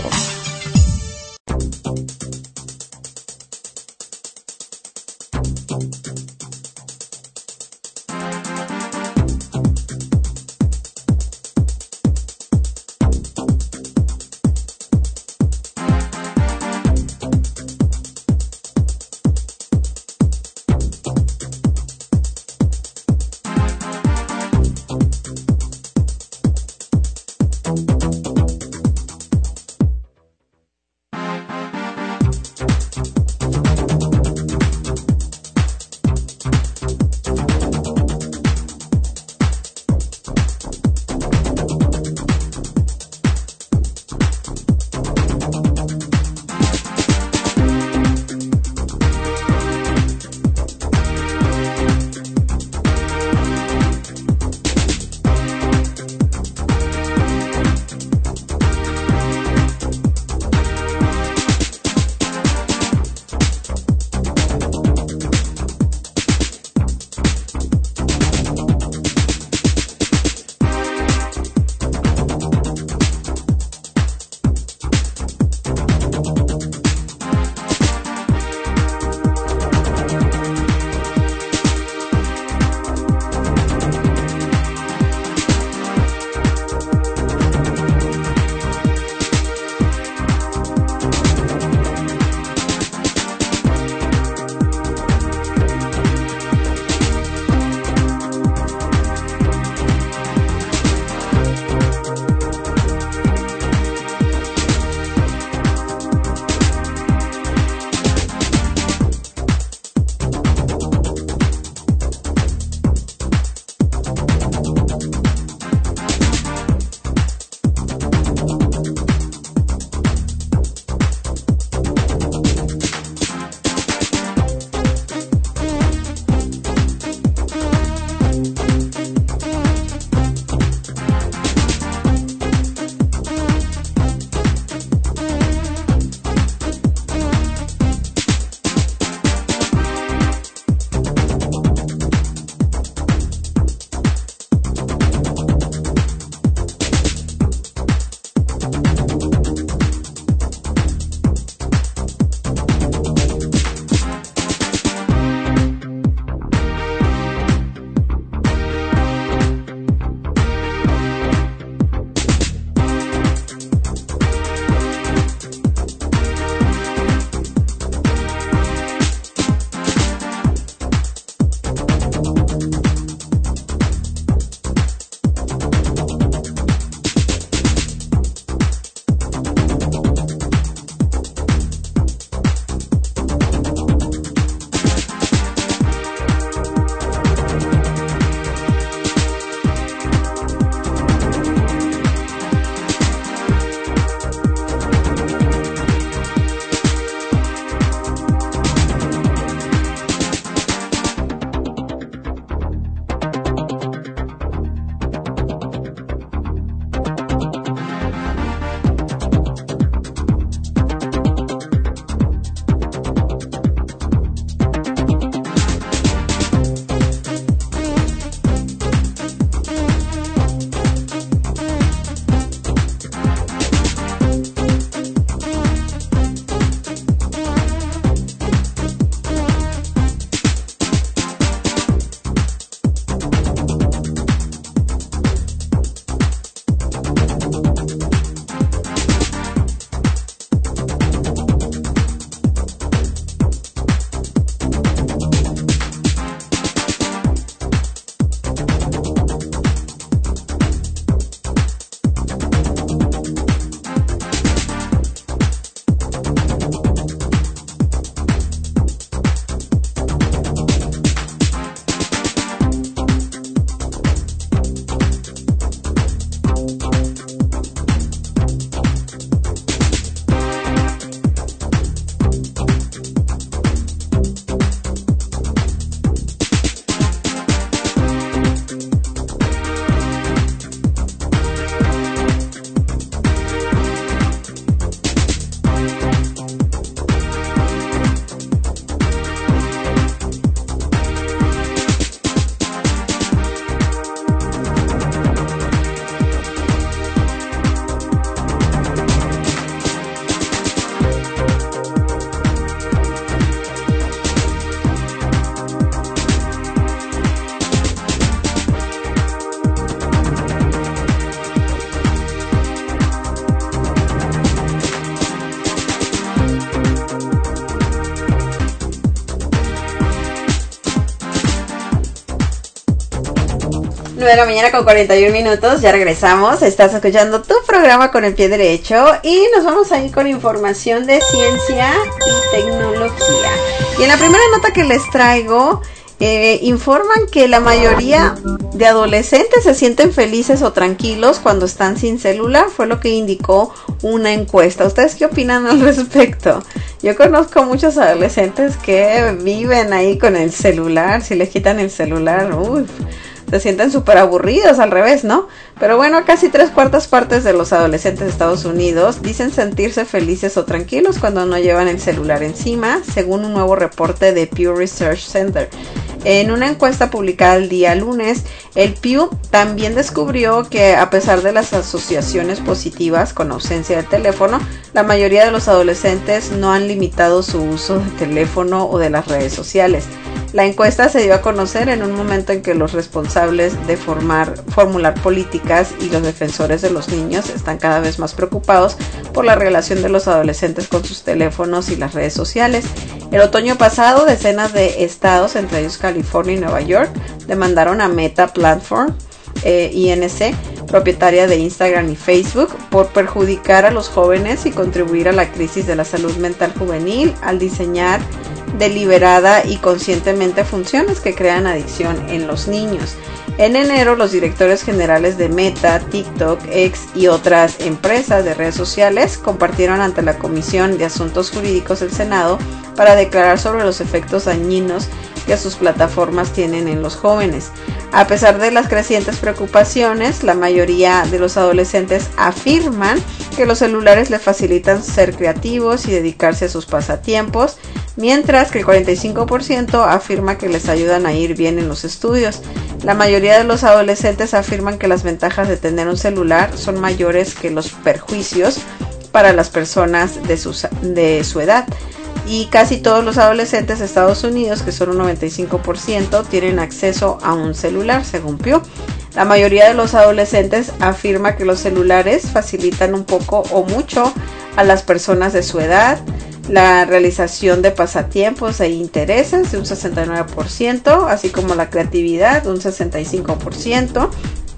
Speaker 3: nueve de la mañana con cuarenta y un minutos, ya regresamos. Estás escuchando tu programa Con el Pie Derecho y nos vamos a ir con información de ciencia y tecnología. Y en la primera nota que les traigo, eh, informan que la mayoría de adolescentes se sienten felices o tranquilos cuando están sin celular, fue lo que indicó una encuesta. ¿Ustedes qué opinan al respecto? Yo conozco muchos adolescentes que viven ahí con el celular, si les quitan el celular, uff, se sienten súper aburridos, al revés, ¿no? Pero bueno, casi tres cuartas partes de los adolescentes de Estados Unidos dicen sentirse felices o tranquilos cuando no llevan el celular encima, según un nuevo reporte de Pew Research Center. En una encuesta publicada el día lunes, el Pew también descubrió que a pesar de las asociaciones positivas con ausencia de teléfono, la mayoría de los adolescentes no han limitado su uso de teléfono o de las redes sociales. La encuesta se dio a conocer en un momento en que los responsables de formar, formular políticas y los defensores de los niños están cada vez más preocupados por la relación de los adolescentes con sus teléfonos y las redes sociales. El otoño pasado, decenas de estados, entre ellos California y Nueva York, demandaron a Meta Platform, eh, I N C, propietaria de Instagram y Facebook, por perjudicar a los jóvenes y contribuir a la crisis de la salud mental juvenil al diseñar deliberada y conscientemente funciones que crean adicción en los niños. En enero, los directores generales de Meta, TikTok, X y otras empresas de redes sociales compartieron ante la Comisión de Asuntos Jurídicos del Senado para declarar sobre los efectos dañinos que sus plataformas tienen en los jóvenes. A pesar de las crecientes preocupaciones, la mayoría de los adolescentes afirman que los celulares les facilitan ser creativos y dedicarse a sus pasatiempos, mientras que el cuarenta y cinco por ciento afirma que les ayudan a ir bien en los estudios. La mayoría de los adolescentes afirman que las ventajas de tener un celular son mayores que los perjuicios para las personas de su, de su edad. Y casi todos los adolescentes de Estados Unidos, que son un noventa y cinco por ciento, tienen acceso a un celular, según Pew. La mayoría de los adolescentes afirma que los celulares facilitan un poco o mucho a las personas de su edad, la realización de pasatiempos e intereses de un sesenta y nueve por ciento, así como la creatividad de un sesenta y cinco por ciento.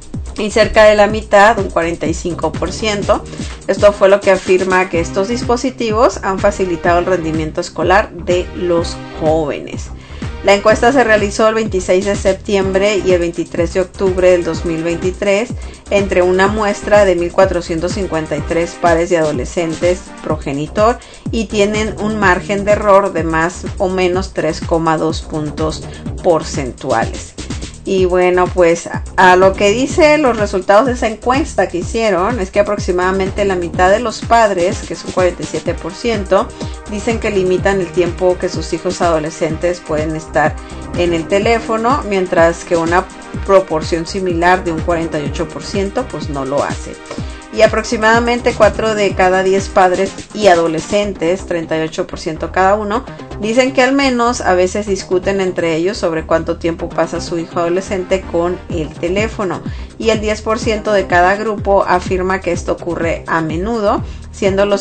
Speaker 3: Y cerca de la mitad, un cuarenta y cinco por ciento. Esto fue lo que afirma que estos dispositivos han facilitado el rendimiento escolar de los jóvenes. La encuesta se realizó el veintiséis de septiembre y el veintitrés de octubre del dos mil veintitrés entre una muestra de mil cuatrocientos cincuenta y tres pares de adolescentes progenitor y tienen un margen de error de más o menos tres coma dos puntos porcentuales. Y bueno, pues a lo que dice los resultados de esa encuesta que hicieron es que aproximadamente la mitad de los padres, que es un cuarenta y siete por ciento, dicen que limitan el tiempo que sus hijos adolescentes pueden estar en el teléfono, mientras que una proporción similar de un cuarenta y ocho por ciento pues no lo hace. Y aproximadamente cuatro de cada diez padres y adolescentes, treinta y ocho por ciento cada uno, dicen que al menos a veces discuten entre ellos sobre cuánto tiempo pasa su hijo adolescente con el teléfono. Y el diez por ciento de cada grupo afirma que esto ocurre a menudo, siendo los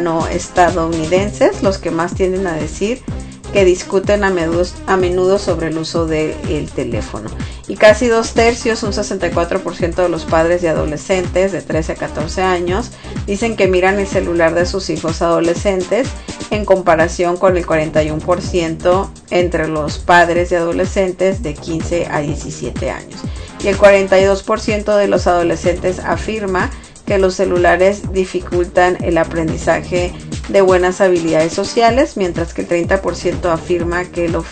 Speaker 3: hispanoestadounidenses los que más tienden a decir que discuten a menudo, a menudo sobre el uso del teléfono. Y casi dos tercios, un sesenta y cuatro por ciento de los padres de adolescentes de trece a catorce años dicen que miran el celular de sus hijos adolescentes, en comparación con el cuarenta y uno por ciento entre los padres de adolescentes de quince a diecisiete años. Y el cuarenta y dos por ciento de los adolescentes afirma que los celulares dificultan el aprendizaje de buenas habilidades sociales, mientras que el treinta por ciento afirma que lo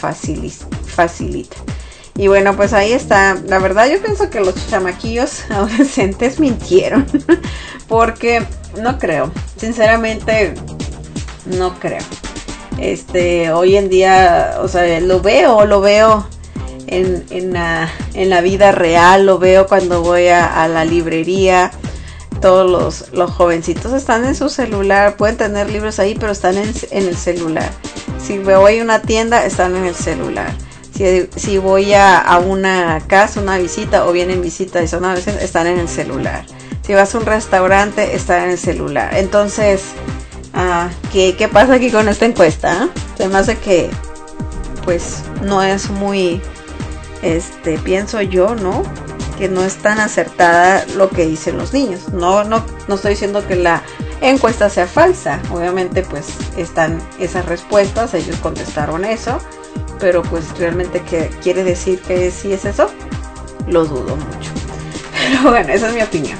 Speaker 3: facilita. Y bueno, pues ahí está. La verdad, yo pienso que los chamaquillos adolescentes mintieron, porque no creo, sinceramente no creo. Este, hoy en día, o sea, lo veo, lo veo en, en, la, en la vida real, lo veo cuando voy a, a la librería. Todos los, los jovencitos están en su celular, pueden tener libros ahí, pero están en, en el celular. Si voy a una tienda, están en el celular. Si, si voy a, a una casa, una visita, o vienen visita y son adolescentes, están en el celular. Si vas a un restaurante, están en el celular. Entonces, uh, ¿qué, ¿qué pasa aquí con esta encuesta? ¿Eh? Se me hace que, pues, no es muy, este, pienso yo, ¿no? que no es tan acertada lo que dicen los niños. No, no, no estoy diciendo que la encuesta sea falsa. Obviamente pues están esas respuestas, ellos contestaron eso, pero pues realmente ¿qué quiere decir que sí es eso? Lo dudo mucho. Pero bueno, esa es mi opinión,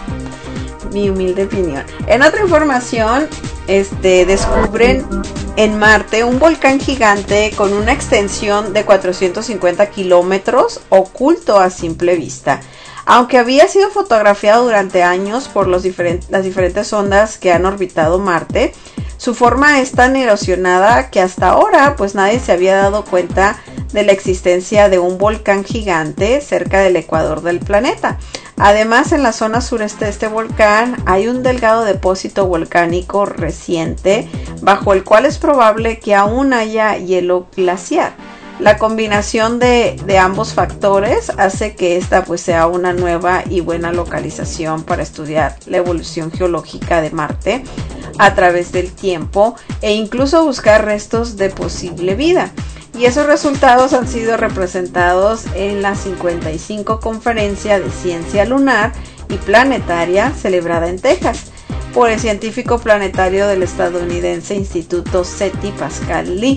Speaker 3: mi humilde opinión. En otra información, este, descubren en Marte un volcán gigante con una extensión de cuatrocientos cincuenta kilómetros oculto a simple vista. Aunque había sido fotografiado durante años por los diferentes, las diferentes ondas que han orbitado Marte, su forma es tan erosionada que hasta ahora pues nadie se había dado cuenta de la existencia de un volcán gigante cerca del ecuador del planeta. Además, en la zona sureste de este volcán hay un delgado depósito volcánico reciente bajo el cual es probable que aún haya hielo glaciar. La combinación de, de ambos factores hace que esta pues sea una nueva y buena localización para estudiar la evolución geológica de Marte a través del tiempo e incluso buscar restos de posible vida. Y esos resultados han sido representados en la cincuenta y cinco Conferencia de Ciencia Lunar y Planetaria celebrada en Texas por el científico planetario del estadounidense Instituto SETI Pascal Lee.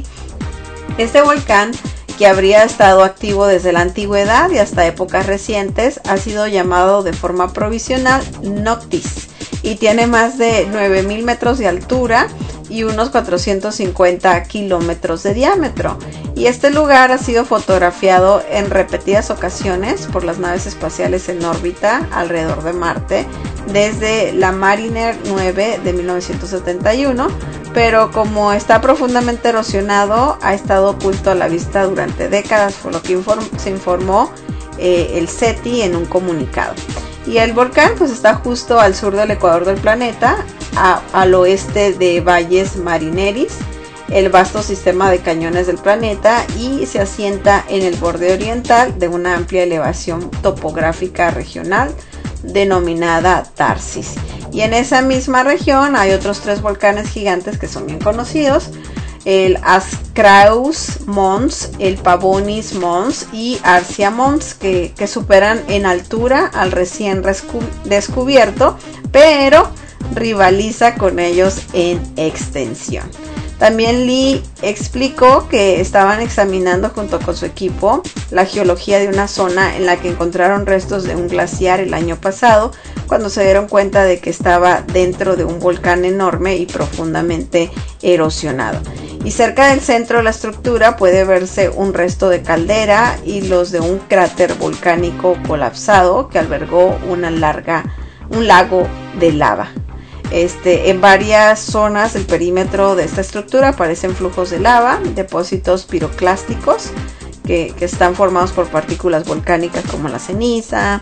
Speaker 3: Este volcán, que habría estado activo desde la antigüedad y hasta épocas recientes, ha sido llamado de forma provisional Noctis y tiene más de nueve mil metros de altura y unos cuatrocientos cincuenta kilómetros de diámetro. Y este lugar ha sido fotografiado en repetidas ocasiones por las naves espaciales en órbita alrededor de Marte desde la Mariner nueve de mil novecientos setenta y uno, pero como está profundamente erosionado, ha estado oculto a la vista durante décadas, por lo que inform- se informó eh, el SETI en un comunicado. Y el volcán pues está justo al sur del ecuador del planeta, a, al oeste de Valles Marineris, el vasto sistema de cañones del planeta, y se asienta en el borde oriental de una amplia elevación topográfica regional denominada Tarsis. Y en esa misma región hay otros tres volcanes gigantes que son bien conocidos: el Ascraeus Mons, el Pavonis Mons y Arsia Mons, que, que superan en altura al recién descubierto, pero rivaliza con ellos en extensión. También Lee explicó que estaban examinando junto con su equipo la geología de una zona en la que encontraron restos de un glaciar el año pasado, cuando se dieron cuenta de que estaba dentro de un volcán enorme y profundamente erosionado. Y cerca del centro de la estructura puede verse un resto de caldera y los de un cráter volcánico colapsado que albergó una larga, un lago de lava. Este, en varias zonas del perímetro de esta estructura aparecen flujos de lava, depósitos piroclásticos que, que están formados por partículas volcánicas como la ceniza,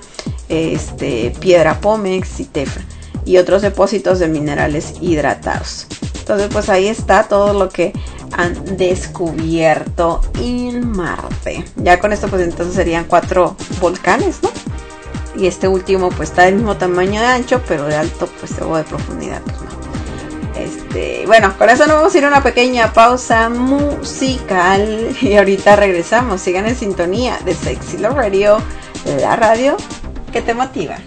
Speaker 3: este, piedra pómex y tefra, y otros depósitos de minerales hidratados. Entonces pues ahí está todo lo que han descubierto en Marte. Ya con esto pues entonces serían cuatro volcanes, ¿no? Y este último pues está del mismo tamaño de ancho, pero de alto pues o de profundidad pues no. Este, bueno, con eso nos vamos a ir a una pequeña pausa musical y ahorita regresamos. Sigan en sintonía de Sexy Love Radio, la radio que te motiva.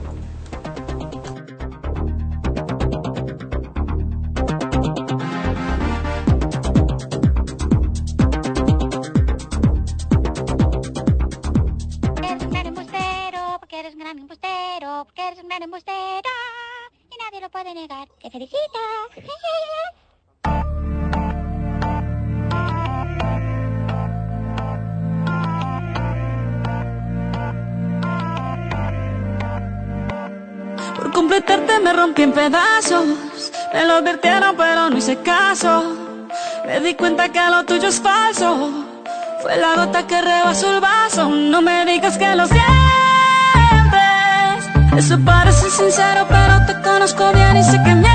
Speaker 14: ¡Te felicito!
Speaker 5: Por completarte me rompí en pedazos. Me lo advirtieron pero no hice caso. Me di cuenta que lo tuyo es falso. Fue la gota que rebasó el vaso. No me digas que lo sientes. Eso parece sincero pero te conozco bien y sé que mientes.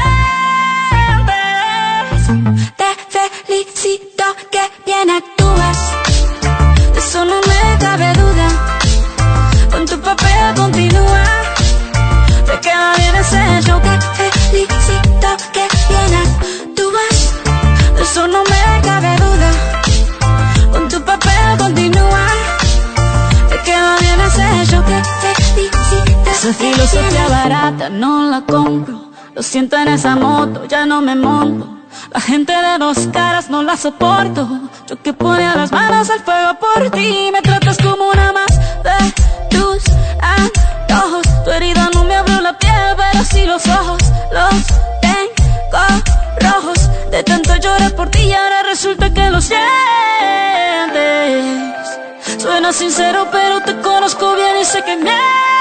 Speaker 5: Te felicito que bien actúas. De eso no me cabe duda. Con tu papel continúa. Te queda bien ese show. Te felicito que bien actúas. De eso no me cabe duda. Con tu papel continúa. Te queda bien ese show. Te felicito
Speaker 14: Esa filosofía barata no la compro. Lo siento en esa moto, ya no me monto. La gente de dos caras no la soporto. Yo que ponía las manos al fuego por ti. Me tratas como una más de tus antojos. Tu herida no me abrió la piel, pero sí los ojos. Los tengo rojos. De tanto llorar por ti y ahora resulta que los sientes. Suena sincero, pero te conozco bien y sé que mientes.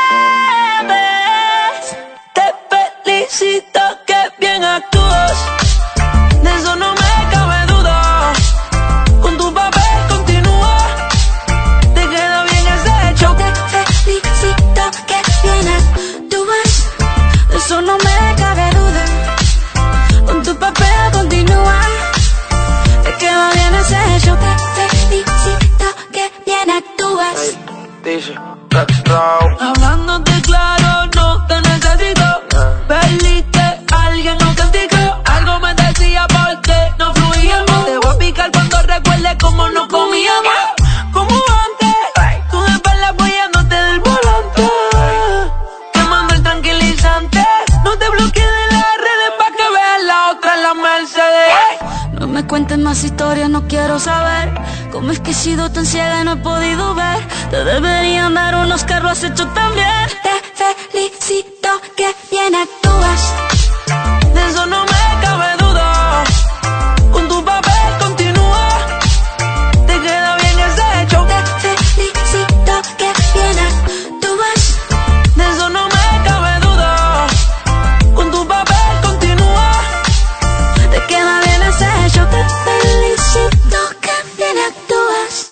Speaker 14: Te felicito, que bien actúas. De eso no me cabe duda. Con tu papel continúa. Te queda bien ese hecho.
Speaker 5: Te felicito, que bien actúas.
Speaker 14: De eso no me cabe duda. Con tu papel continúa. Te queda bien ese hecho.
Speaker 5: Te felicito, que bien actúas.
Speaker 8: Dice,
Speaker 14: hablándote claro, no te necesito. Perdiste a alguien auténtico. Algo me decía porque no fluíamos. Te voy a picar cuando recuerde cómo nos comíamos. Como antes, tú después apoyándote del volante. Quemando el tranquilizante. No te bloquees de las redes pa' que veas la otra en la Mercedes. No me cuentes más historias, no quiero saber cómo es que he sido tan ciega y no he podido ver. Te deberían dar un Oscar, lo has hecho tan bien.
Speaker 5: Te felicito, que bien actúas.
Speaker 14: De eso no me cabe duda. Con tu papel continúa. Te queda bien ese hecho.
Speaker 5: Te felicito, que bien actúas.
Speaker 14: De eso no me cabe duda. Con tu papel continúa. Te queda bien ese hecho.
Speaker 5: Te felicito, que bien actúas.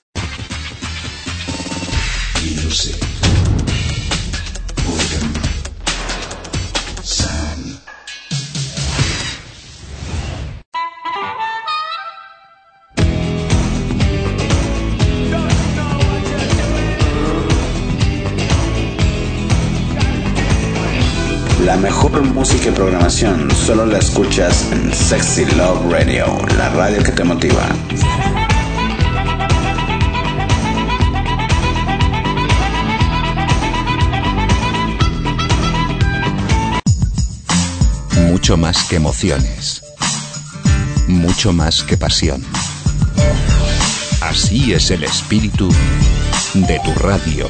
Speaker 2: Music. Boredom. Sound.
Speaker 1: La mejor música y programación solo la escuchas en Sexy Love Radio, la radio que te motiva.
Speaker 2: Mucho más que emociones. Mucho más que pasión. Así es el espíritu de tu radio.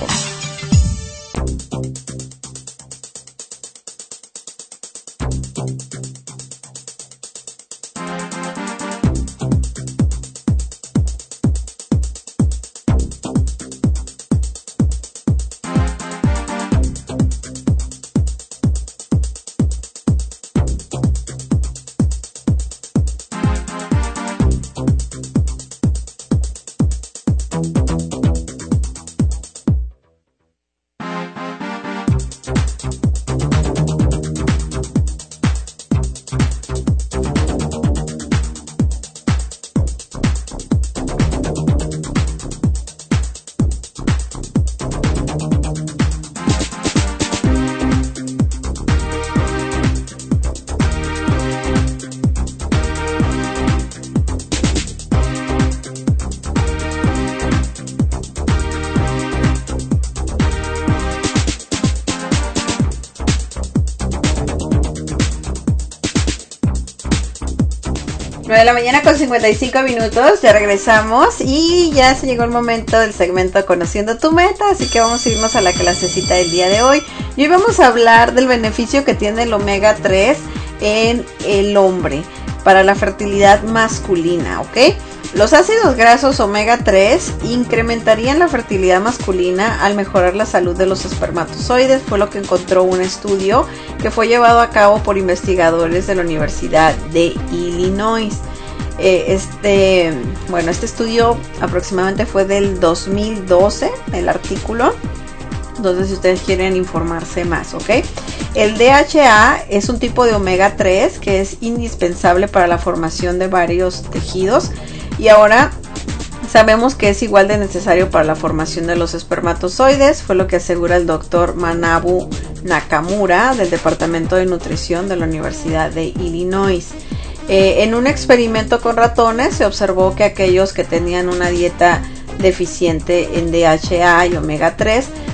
Speaker 3: nueve de la mañana con cincuenta y cinco minutos, ya regresamos y ya se llegó el momento del segmento Conociendo tu Meta, así que vamos a irnos a la clasecita del día de hoy. Y hoy vamos a hablar del beneficio que tiene el omega tres en el hombre para la fertilidad masculina, ¿ok? Los ácidos grasos omega tres incrementarían la fertilidad masculina al mejorar la salud de los espermatozoides, fue lo que encontró un estudio que fue llevado a cabo por investigadores de la Universidad de Illinois. Eh, este, bueno, este estudio aproximadamente fue del dos mil doce, el artículo. Entonces, si ustedes quieren informarse más, ¿ok? El D H A es un tipo de omega tres que es indispensable para la formación de varios tejidos. Y ahora sabemos que es igual de necesario para la formación de los espermatozoides, fue lo que asegura el doctor Manabu Nakamura del Departamento de Nutrición de la Universidad de Illinois. Eh, en un experimento con ratones se observó que aquellos que tenían una dieta deficiente en D H A y omega tres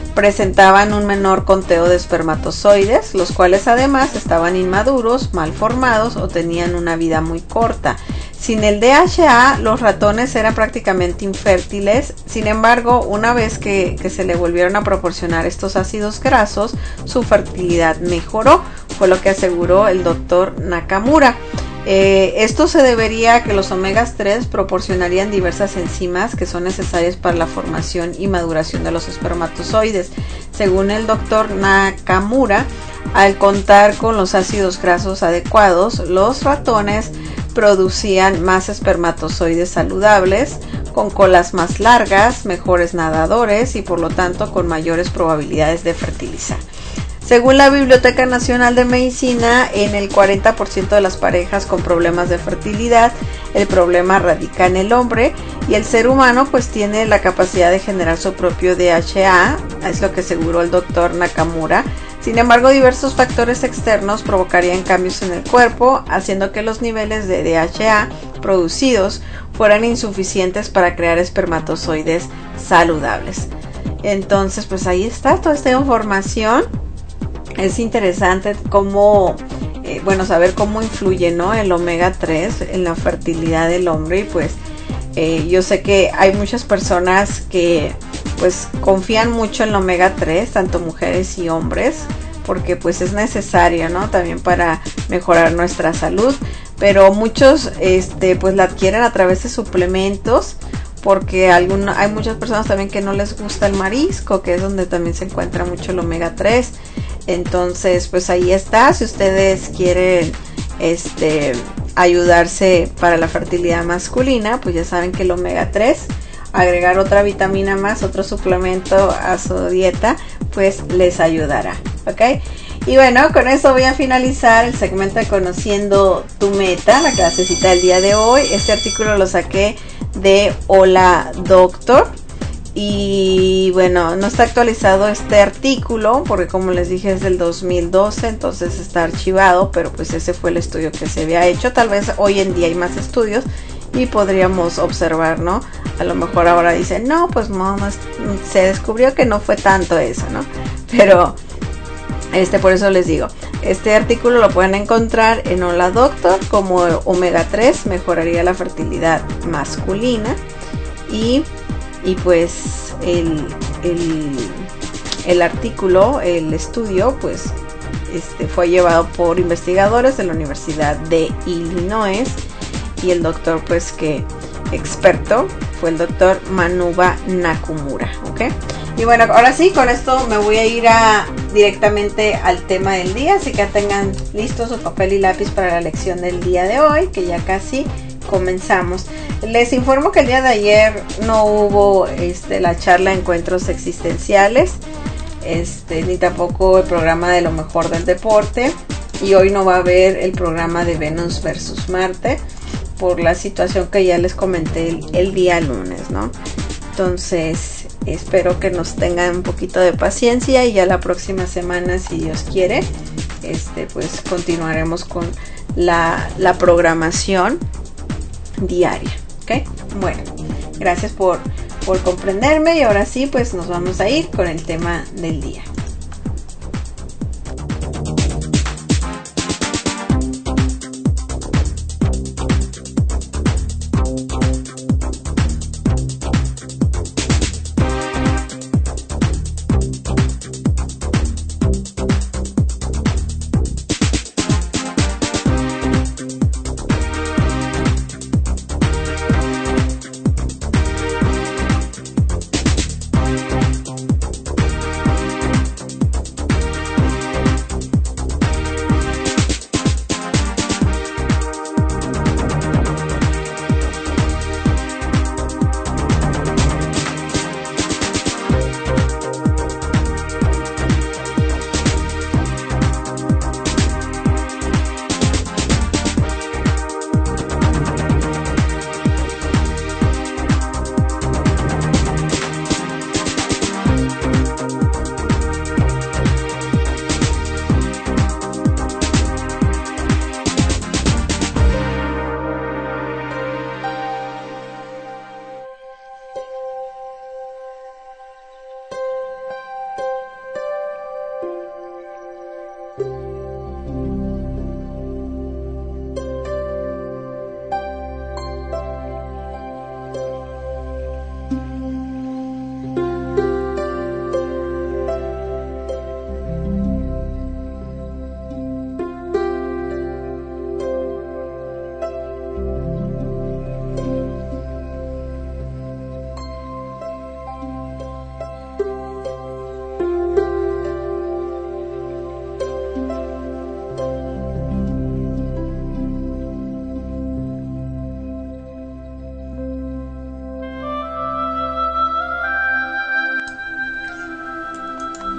Speaker 3: presentaban un menor conteo de espermatozoides, los cuales además estaban inmaduros, mal formados o tenían una vida muy corta. Sin el D H A, los ratones eran prácticamente infértiles. Sin embargo, una vez que, que se le volvieron a proporcionar estos ácidos grasos, su fertilidad mejoró, fue lo que aseguró el doctor Nakamura. Eh, esto se debería a que los omegas tres proporcionarían diversas enzimas que son necesarias para la formación y maduración de los espermatozoides. Según el doctor Nakamura, al contar con los ácidos grasos adecuados, los ratones producían más espermatozoides saludables, con colas más largas, mejores nadadores y por lo tanto con mayores probabilidades de fertilizar. Según la Biblioteca Nacional de Medicina, en el cuarenta por ciento de las parejas con problemas de fertilidad, el problema radica en el hombre y el ser humano pues tiene la capacidad de generar su propio D H A, es lo que aseguró el doctor Nakamura. Sin embargo, diversos factores externos provocarían cambios en el cuerpo, haciendo que los niveles de D H A producidos fueran insuficientes para crear espermatozoides saludables. Entonces, pues ahí está toda esta información. Es interesante cómo, eh, bueno, saber cómo influye, ¿no?, el omega tres en la fertilidad del hombre. Y pues eh, yo sé que hay muchas personas que pues confían mucho en el omega tres, tanto mujeres y hombres, porque pues es necesario, ¿no?, también para mejorar nuestra salud. Pero muchos este pues la adquieren a través de suplementos, porque alguna, hay muchas personas también que no les gusta el marisco, que es donde también se encuentra mucho el omega tres. Entonces pues ahí está, si ustedes quieren este ayudarse para la fertilidad masculina, pues ya saben que el omega tres, agregar otra vitamina más, otro suplemento a su dieta, pues les ayudará, ¿ok? Y bueno, con eso voy a finalizar el segmento de Conociendo tu Meta, la clasecita del día de hoy. Este artículo lo saqué de Hola Doctor. Y bueno, no está actualizado este artículo porque, como les dije, es del dos mil doce, entonces está archivado, pero pues ese fue el estudio que se había hecho. Tal vez hoy en día hay más estudios y podríamos observar, ¿no? A lo mejor ahora dicen, no, pues no, no, se descubrió que no fue tanto eso, ¿no? Pero este por eso les digo, este artículo lo pueden encontrar en Hola Doctor como omega tres mejoraría la fertilidad masculina. Y Y pues el, el, el artículo, el estudio, pues este fue llevado por investigadores de la Universidad de Illinois, y el doctor pues que experto fue el doctor Manuba Nakamura, ¿ok? Y bueno, ahora sí, con esto me voy a ir a, directamente al tema del día, así que tengan listos su papel y lápiz para la lección del día de hoy, que ya casi comenzamos. Les informo que el día de ayer no hubo este, la charla Encuentros Existenciales, este, ni tampoco el programa de lo mejor del deporte, y hoy no va a haber el programa de Venus versus Marte por la situación que ya les comenté el, el día lunes, ¿no? Entonces espero que nos tengan un poquito de paciencia y ya la próxima semana, si Dios quiere, este, pues continuaremos con la, la programación diaria, ¿ok? Bueno, gracias por, por comprenderme, y ahora sí, pues nos vamos a ir con el tema del día.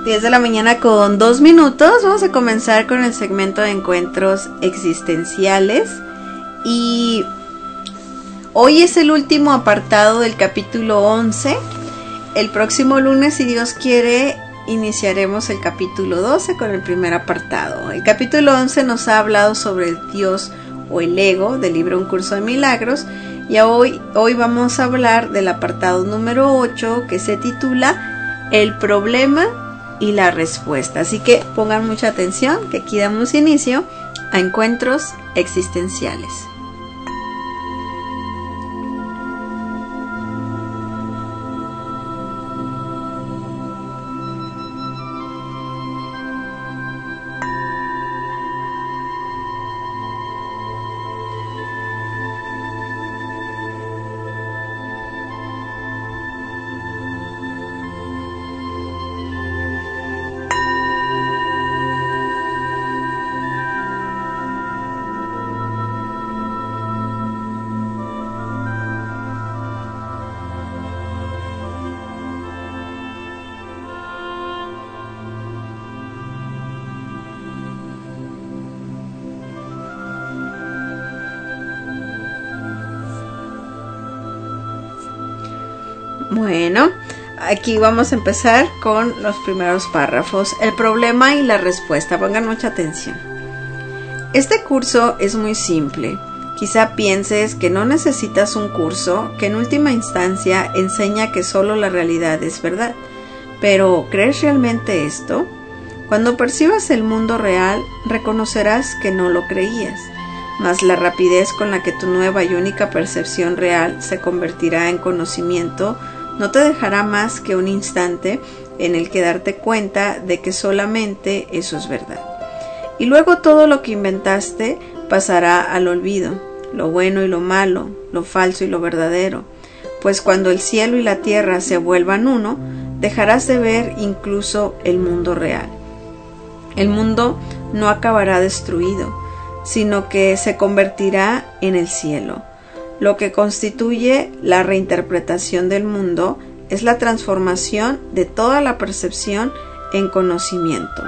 Speaker 3: diez de la mañana con dos minutos. Vamos a comenzar con el segmento de encuentros existenciales. Y hoy es el último apartado del capítulo once. El próximo lunes, si Dios quiere, iniciaremos el capítulo doce con el primer apartado. El capítulo once nos ha hablado sobre el Dios o el ego del libro Un Curso de Milagros. Y hoy, hoy vamos a hablar del apartado número ocho, que se titula El problema y la respuesta. Así que pongan mucha atención, que aquí damos inicio a encuentros existenciales. Bueno, aquí vamos a empezar con los primeros párrafos. El problema y la respuesta. Pongan mucha atención. Este curso es muy simple. Quizá pienses que no necesitas un curso que en última instancia enseña que solo la realidad es verdad. Pero, ¿crees realmente esto? Cuando percibas el mundo real, reconocerás que no lo creías. Mas la rapidez con la que tu nueva y única percepción real se convertirá en conocimiento no te dejará más que un instante en el que darte cuenta de que solamente eso es verdad. Y luego todo lo que inventaste pasará al olvido, lo bueno y lo malo, lo falso y lo verdadero, pues cuando el cielo y la tierra se vuelvan uno, dejarás de ver incluso el mundo real. El mundo no acabará destruido, sino que se convertirá en el cielo. Lo que constituye la reinterpretación del mundo es la transformación de toda la percepción en conocimiento.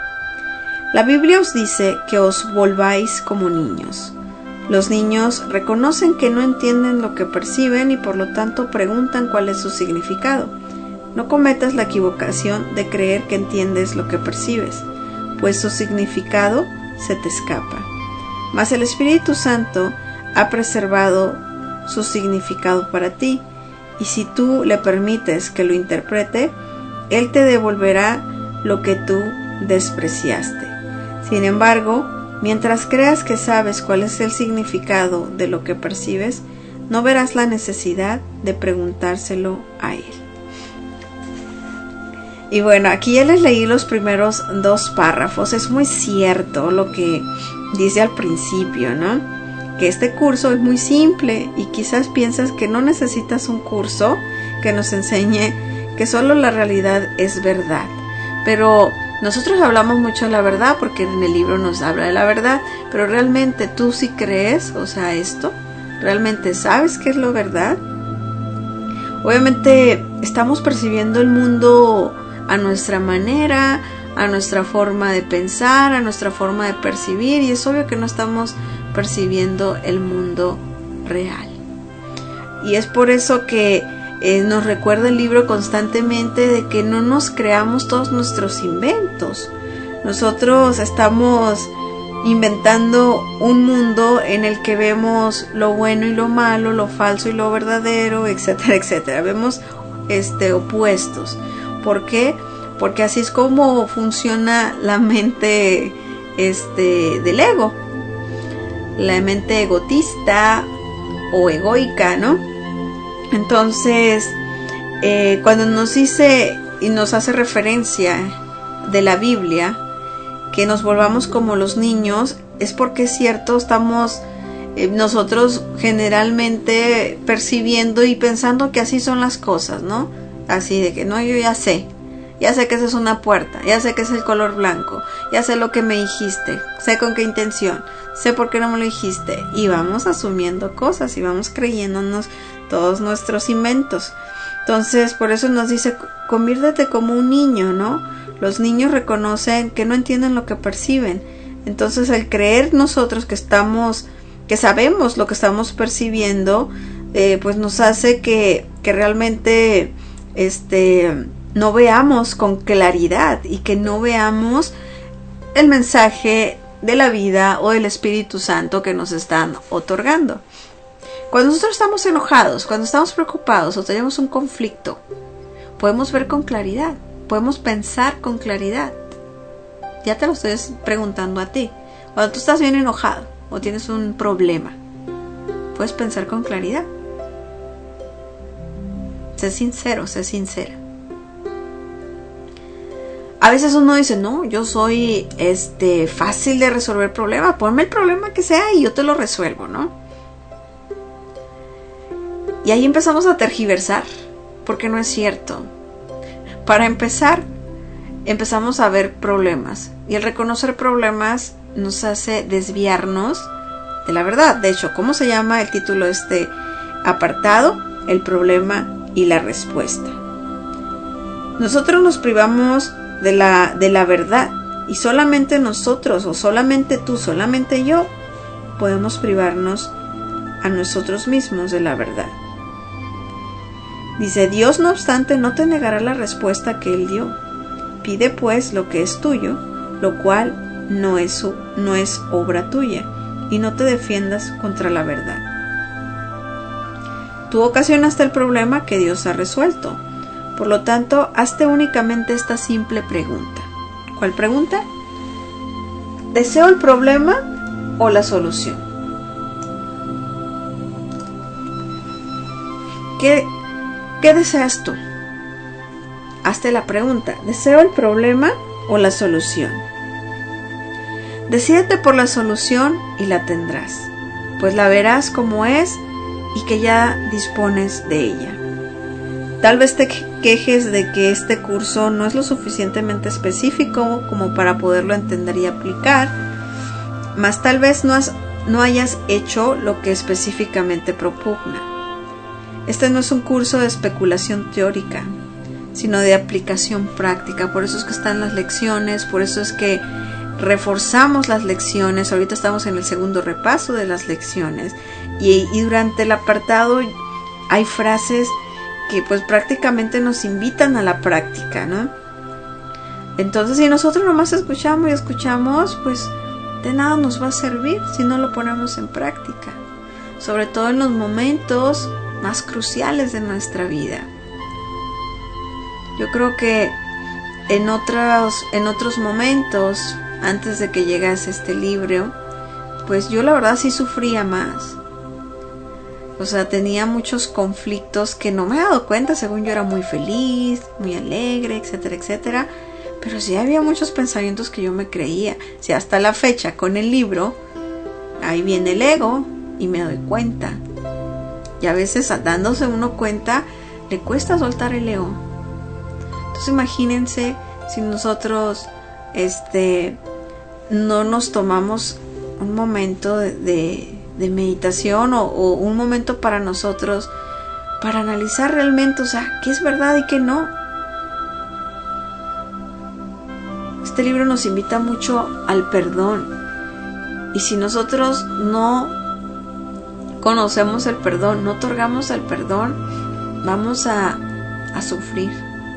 Speaker 3: La Biblia os dice que os volváis como niños. Los niños reconocen que no entienden lo que perciben y por lo tanto preguntan cuál es su significado. No cometas la equivocación de creer que entiendes lo que percibes, pues su significado se te escapa. Mas el Espíritu Santo ha preservado su significado para ti, y si tú le permites que lo interprete, Él te devolverá lo que tú despreciaste. Sin embargo, mientras creas que sabes cuál es el significado de lo que percibes, no verás la necesidad de preguntárselo a Él. Y bueno, aquí ya les leí los primeros dos párrafos. Es muy cierto lo que dice al principio, ¿no? Que este curso es muy simple y quizás piensas que no necesitas un curso que nos enseñe que solo la realidad es verdad. Pero nosotros hablamos mucho de la verdad porque en el libro nos habla de la verdad, pero realmente tú sí crees, o sea, esto, ¿realmente sabes qué es lo verdad? Obviamente estamos percibiendo el mundo a nuestra manera, a nuestra forma de pensar, a nuestra forma de percibir, y es obvio que no estamos percibiendo el mundo real. Y es por eso que eh, nos recuerda el libro constantemente de que no nos creamos todos nuestros inventos. Nosotros estamos inventando un mundo en el que vemos lo bueno y lo malo, lo falso y lo verdadero, etcétera, etcétera. Vemos este, opuestos. ¿Por qué? Porque así es como funciona la mente este, del ego. La mente egotista o egoica, ¿no? Entonces, eh, cuando nos dice y nos hace referencia de la Biblia, que nos volvamos como los niños, es porque es cierto, estamos eh, nosotros generalmente percibiendo y pensando que así son las cosas, ¿no? Así de que, no, yo ya sé. Ya sé que esa es una puerta, ya sé que es el color blanco, ya sé lo que me dijiste, sé con qué intención, sé por qué no me lo dijiste. Y vamos asumiendo cosas y vamos creyéndonos todos nuestros inventos. Entonces, por eso nos dice, conviértete como un niño, ¿no? Los niños reconocen que no entienden lo que perciben. Entonces, el creer nosotros que estamos, que sabemos lo que estamos percibiendo, eh, pues nos hace que, que realmente este, no veamos con claridad y que no veamos el mensaje de la vida o del Espíritu Santo que nos están otorgando. Cuando nosotros estamos enojados, cuando estamos preocupados o tenemos un conflicto, podemos ver con claridad, podemos pensar con claridad. Ya te lo estoy preguntando a ti. Cuando tú estás bien enojado o tienes un problema, puedes pensar con claridad. Sé sincero, sé sincera. A veces uno dice, no, yo soy este fácil de resolver problemas, ponme el problema que sea y yo te lo resuelvo, ¿no? Y ahí empezamos a tergiversar, porque no es cierto. Para empezar, empezamos a ver problemas, y el reconocer problemas nos hace desviarnos de la verdad. De hecho, ¿cómo se llama el título de este apartado? El problema y la respuesta. Nosotros nos privamos de la, de la verdad, y solamente nosotros, o solamente tú, solamente yo, podemos privarnos a nosotros mismos de la verdad. Dice, Dios no obstante no te negará la respuesta que Él dio. Pide pues lo que es tuyo, lo cual no es, su, no es obra tuya, y no te defiendas contra la verdad. Tú ocasionaste el problema que Dios ha resuelto. Por lo tanto, hazte únicamente esta simple pregunta. ¿Cuál pregunta? ¿Deseo el problema o la solución? ¿Qué, qué deseas tú? Hazte la pregunta. ¿Deseo el problema o la solución? Decídete por la solución y la tendrás, pues la verás como es y que ya dispones de ella. Tal vez te quejes de que este curso no es lo suficientemente específico como para poderlo entender y aplicar, mas tal vez no, has, no hayas hecho lo que específicamente propugna. Este no es un curso de especulación teórica, sino de aplicación práctica. Por eso es que están las lecciones, por eso es que reforzamos las lecciones. Ahorita estamos en el segundo repaso de las lecciones, y, y durante el apartado hay frases que pues prácticamente nos invitan a la práctica, ¿no? Entonces, si nosotros nomás escuchamos y escuchamos, pues de nada nos va a servir si no lo ponemos en práctica, sobre todo en los momentos más cruciales de nuestra vida. Yo creo que en otros, en otros momentos, antes de que llegase este libro, pues yo la verdad sí sufría más. O sea, tenía muchos conflictos que no me he dado cuenta. Según yo era muy feliz, muy alegre, etcétera, etcétera. Pero sí había muchos pensamientos que yo me creía. Si hasta la fecha con el libro, ahí viene el ego y me doy cuenta. Y a veces dándose uno cuenta, le cuesta soltar el ego. Entonces imagínense si nosotros este, no nos tomamos un momento de... de de meditación o, o un momento para nosotros para analizar realmente, o sea, qué es verdad y qué no. Este libro nos invita mucho al perdón, y si nosotros no conocemos el perdón, no otorgamos el perdón, vamos a, a sufrir,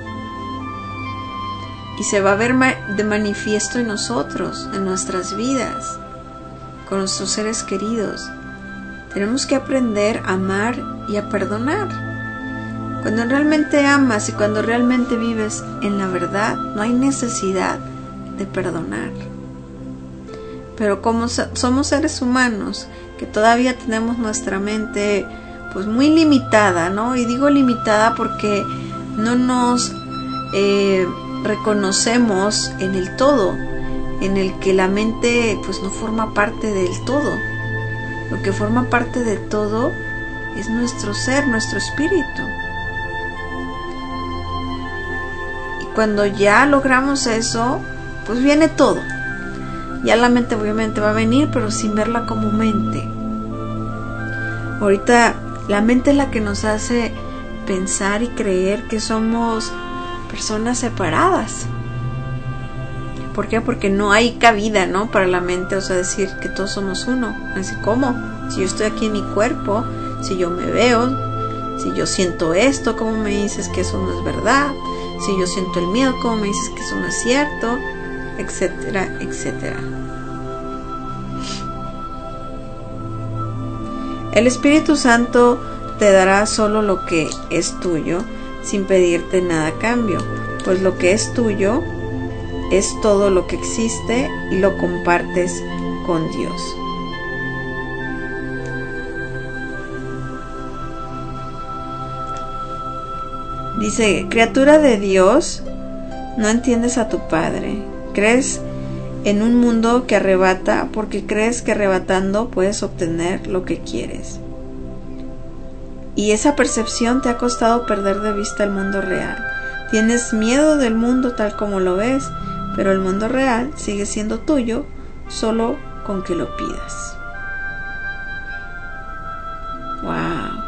Speaker 3: y se va a ver de manifiesto en nosotros, en nuestras vidas, con nuestros seres queridos. Tenemos que aprender a amar y a perdonar. Cuando realmente amas y cuando realmente vives en la verdad, no hay necesidad de perdonar. Pero como somos seres humanos que todavía tenemos nuestra mente pues muy limitada, ¿no? Y digo limitada porque no nos eh, reconocemos en el todo, en el que la mente pues no forma parte del todo. Lo que forma parte de todo es nuestro ser, nuestro espíritu. Y cuando ya logramos eso, pues viene todo. Ya la mente obviamente va a venir, pero sin verla como mente. Ahorita la mente es la que nos hace pensar y creer que somos personas separadas. ¿Por qué? Porque no hay cabida, ¿no? Para la mente, o sea, decir que todos somos uno. Así, ¿cómo? Si yo estoy aquí en mi cuerpo, si yo me veo, si yo siento esto, ¿cómo me dices que eso no es verdad? Si yo siento el miedo, ¿cómo me dices que eso no es cierto? Etcétera, etcétera. El Espíritu Santo te dará solo lo que es tuyo, sin pedirte nada a cambio, pues lo que es tuyo es todo lo que existe y lo compartes con Dios. Dice, criatura de Dios, no entiendes a tu Padre. Crees en un mundo que arrebata porque crees que arrebatando puedes obtener lo que quieres. Y esa percepción te ha costado perder de vista el mundo real. Tienes miedo del mundo tal como lo ves, pero el mundo real sigue siendo tuyo solo con que lo pidas. ¡Wow!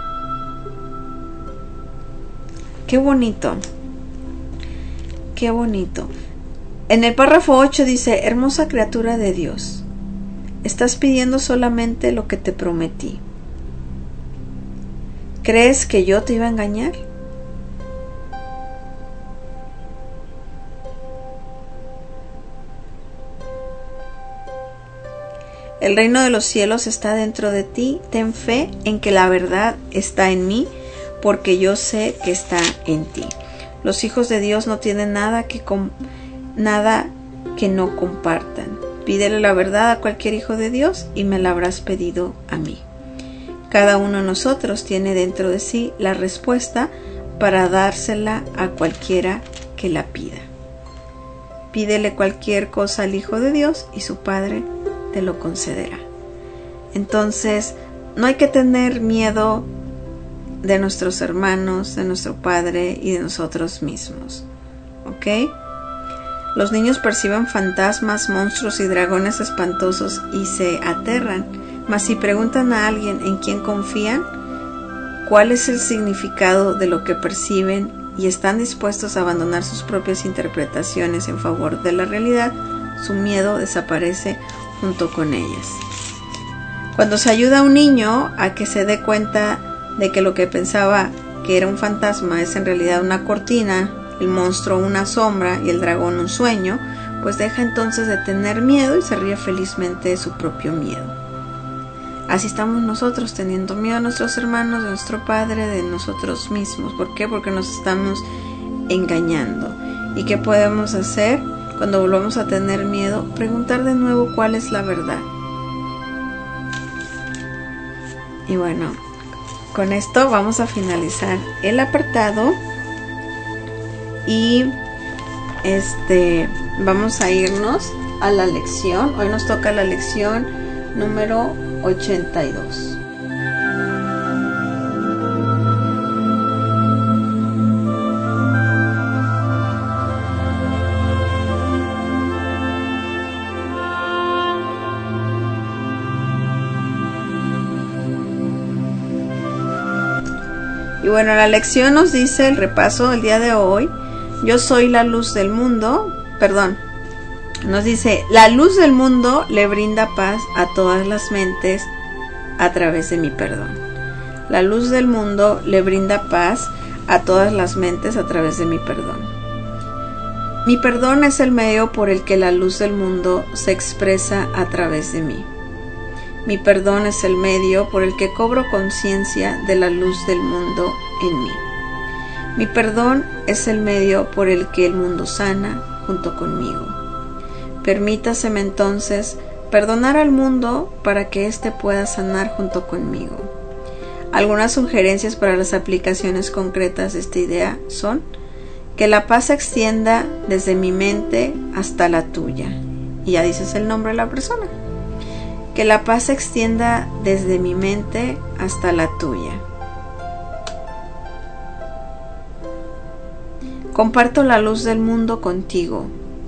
Speaker 3: ¡Qué bonito! ¡Qué bonito! En el párrafo ocho dice, hermosa criatura de Dios, estás pidiendo solamente lo que te prometí. ¿Crees que yo te iba a engañar? El reino de los cielos está dentro de ti. Ten fe en que la verdad está en mí, porque yo sé que está en ti. Los hijos de Dios no tienen nada que, com- nada que no compartan. Pídele la verdad a cualquier hijo de Dios y me la habrás pedido a mí. Cada uno de nosotros tiene dentro de sí la respuesta para dársela a cualquiera que la pida. Pídele cualquier cosa al Hijo de Dios y su Padre te lo concederá. Entonces, no hay que tener miedo de nuestros hermanos, de nuestro Padre y de nosotros mismos. ¿Ok? Los niños perciben fantasmas, monstruos y dragones espantosos y se aterran. Mas si preguntan a alguien en quién confían, cuál es el significado de lo que perciben y están dispuestos a abandonar sus propias interpretaciones en favor de la realidad, su miedo desaparece junto con ellas. Cuando se ayuda a un niño a que se dé cuenta de que lo que pensaba que era un fantasma es en realidad una cortina, el monstruo una sombra y el dragón un sueño, pues deja entonces de tener miedo y se ríe felizmente de su propio miedo. Así estamos nosotros, teniendo miedo a nuestros hermanos, de nuestro Padre, de nosotros mismos. ¿Por qué? Porque nos estamos engañando. ¿Y qué podemos hacer cuando volvamos a tener miedo? Preguntar de nuevo cuál es la verdad. Y bueno, con esto vamos a finalizar el apartado. Y este vamos a irnos a la lección. Hoy nos toca la lección número ochenta y dos. Y bueno, la lección nos dice, el repaso del día de hoy, yo soy la luz del mundo, perdón, nos dice, la luz del mundo le brinda paz a todas las mentes a través de mi perdón. La luz del mundo le brinda paz a todas las mentes a través de mi perdón. Mi perdón es el medio por el que la luz del mundo se expresa a través de mí. Mi perdón es el medio por el que cobro conciencia de la luz del mundo en mí. Mi perdón es el medio por el que el mundo sana junto conmigo. Permítaseme entonces perdonar al mundo para que éste pueda sanar junto conmigo. Algunas sugerencias para las aplicaciones concretas de esta idea son que la paz se extienda desde mi mente hasta la tuya. Y ya dices el nombre de la persona. Que la paz se extienda desde mi mente hasta la tuya. Comparto la luz del mundo contigo.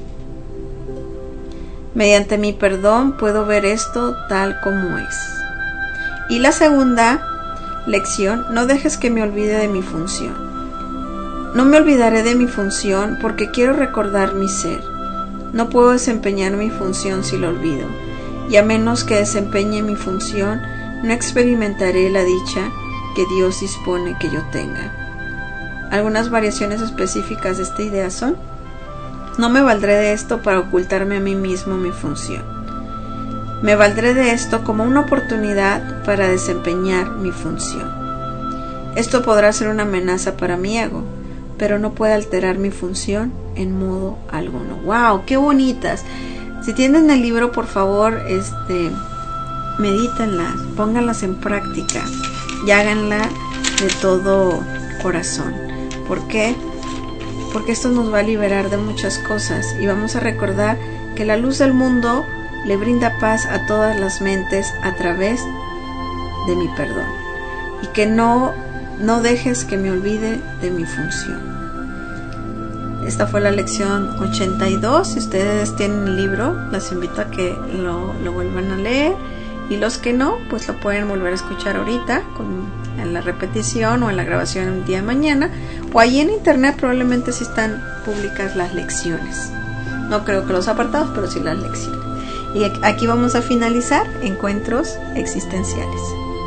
Speaker 3: Mediante mi perdón puedo ver esto tal como es. Y la segunda lección, no dejes que me olvide de mi función. No me olvidaré de mi función porque quiero recordar mi ser. No puedo desempeñar mi función si lo olvido, y a menos que desempeñe mi función, no experimentaré la dicha que Dios dispone que yo tenga. Algunas variaciones específicas de esta idea son: no me valdré de esto para ocultarme a mí mismo mi función. Me valdré de esto como una oportunidad para desempeñar mi función. Esto podrá ser una amenaza para mi ego, pero no puede alterar mi función en modo alguno. ¡Wow! ¡Qué bonitas! Si tienen el libro, por favor, este, medítenlas, pónganlas en práctica y háganla de todo corazón. ¿Por qué? Porque esto nos va a liberar de muchas cosas y vamos a recordar que la luz del mundo le brinda paz a todas las mentes a través de mi perdón, y que no, no dejes que me olvide de mi función. Esta fue la lección ochenta y dos. Si ustedes tienen el libro, les invito a que lo, lo vuelvan a leer, y los que no, pues lo pueden volver a escuchar ahorita con, en la repetición o en la grabación el día de mañana, o ahí en internet probablemente sí están públicas las lecciones. No creo que los apartados, pero sí las lecciones. Y aquí vamos a finalizar Encuentros Existenciales.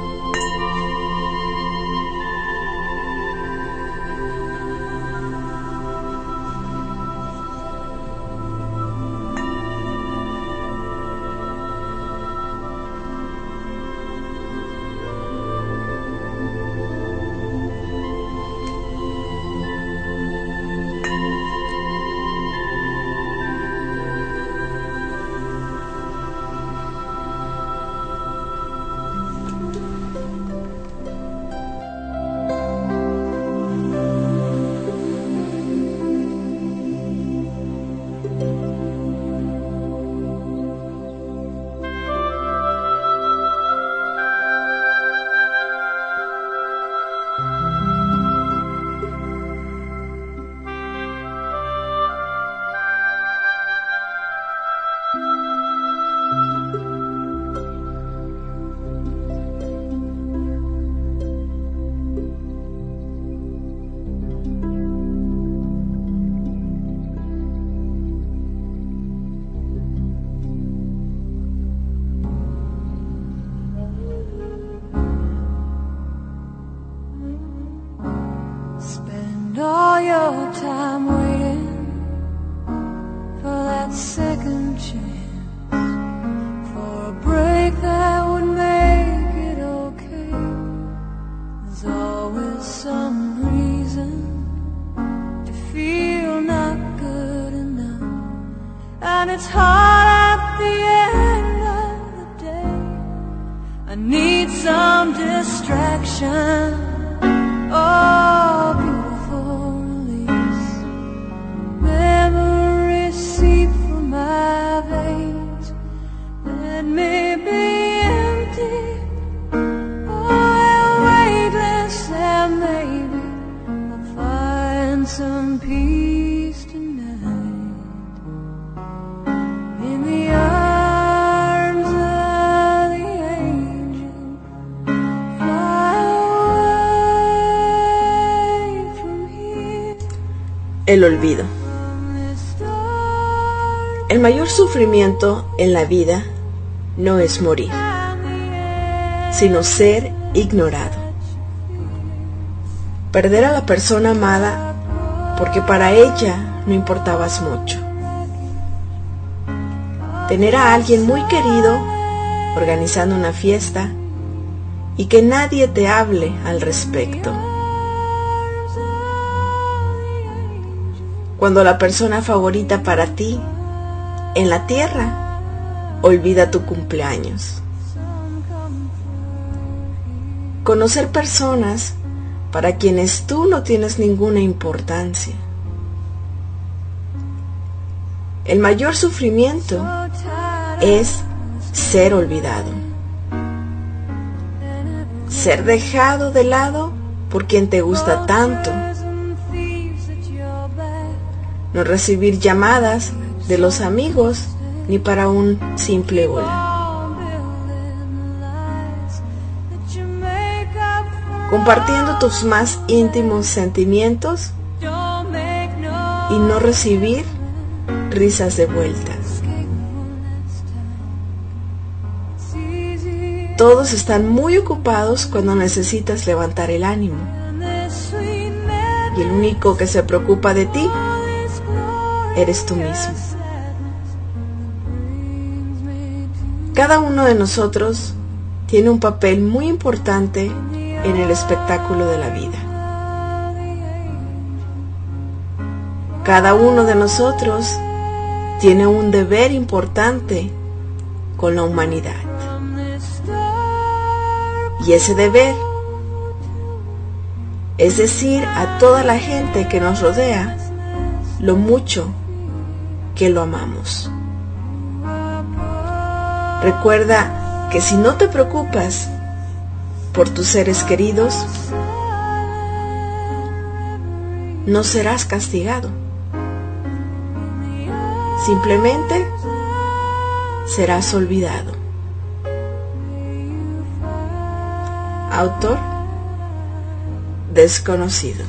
Speaker 5: All your time waiting for that second chance, for a break that would make it okay. There's always some reason to feel not good enough, and it's hard at the end of the day. I need some distraction. Oh, beautiful release. Memories seep from my veins. Let me be empty. Oh, weightless, and maybe I'll find some peace tonight in the arms of the angel.
Speaker 7: El olvido. El mayor sufrimiento en la vida no es morir, sino ser ignorado. Perder a la persona amada porque para ella no importabas mucho. Tener a alguien muy querido organizando una fiesta y que nadie te hable al respecto. Cuando la persona favorita para ti en la tierra olvida tu cumpleaños. Conocer personas para quienes tú no tienes ninguna importancia. El mayor sufrimiento es ser olvidado. Ser dejado de lado por quien te gusta tanto. No recibir llamadas de los amigos ni para un simple hola. Compartiendo tus más íntimos sentimientos y no recibir risas de vuelta. Todos están muy ocupados cuando necesitas levantar el ánimo. Y el único que se preocupa de ti eres tú mismo. Cada uno de nosotros tiene un papel muy importante en el espectáculo de la vida. Cada uno de nosotros tiene un deber importante con la humanidad. Y ese deber es decir a toda la gente que nos rodea lo mucho que lo amamos. Recuerda que si no te preocupas por tus seres queridos, no serás castigado. Simplemente serás olvidado. Autor desconocido.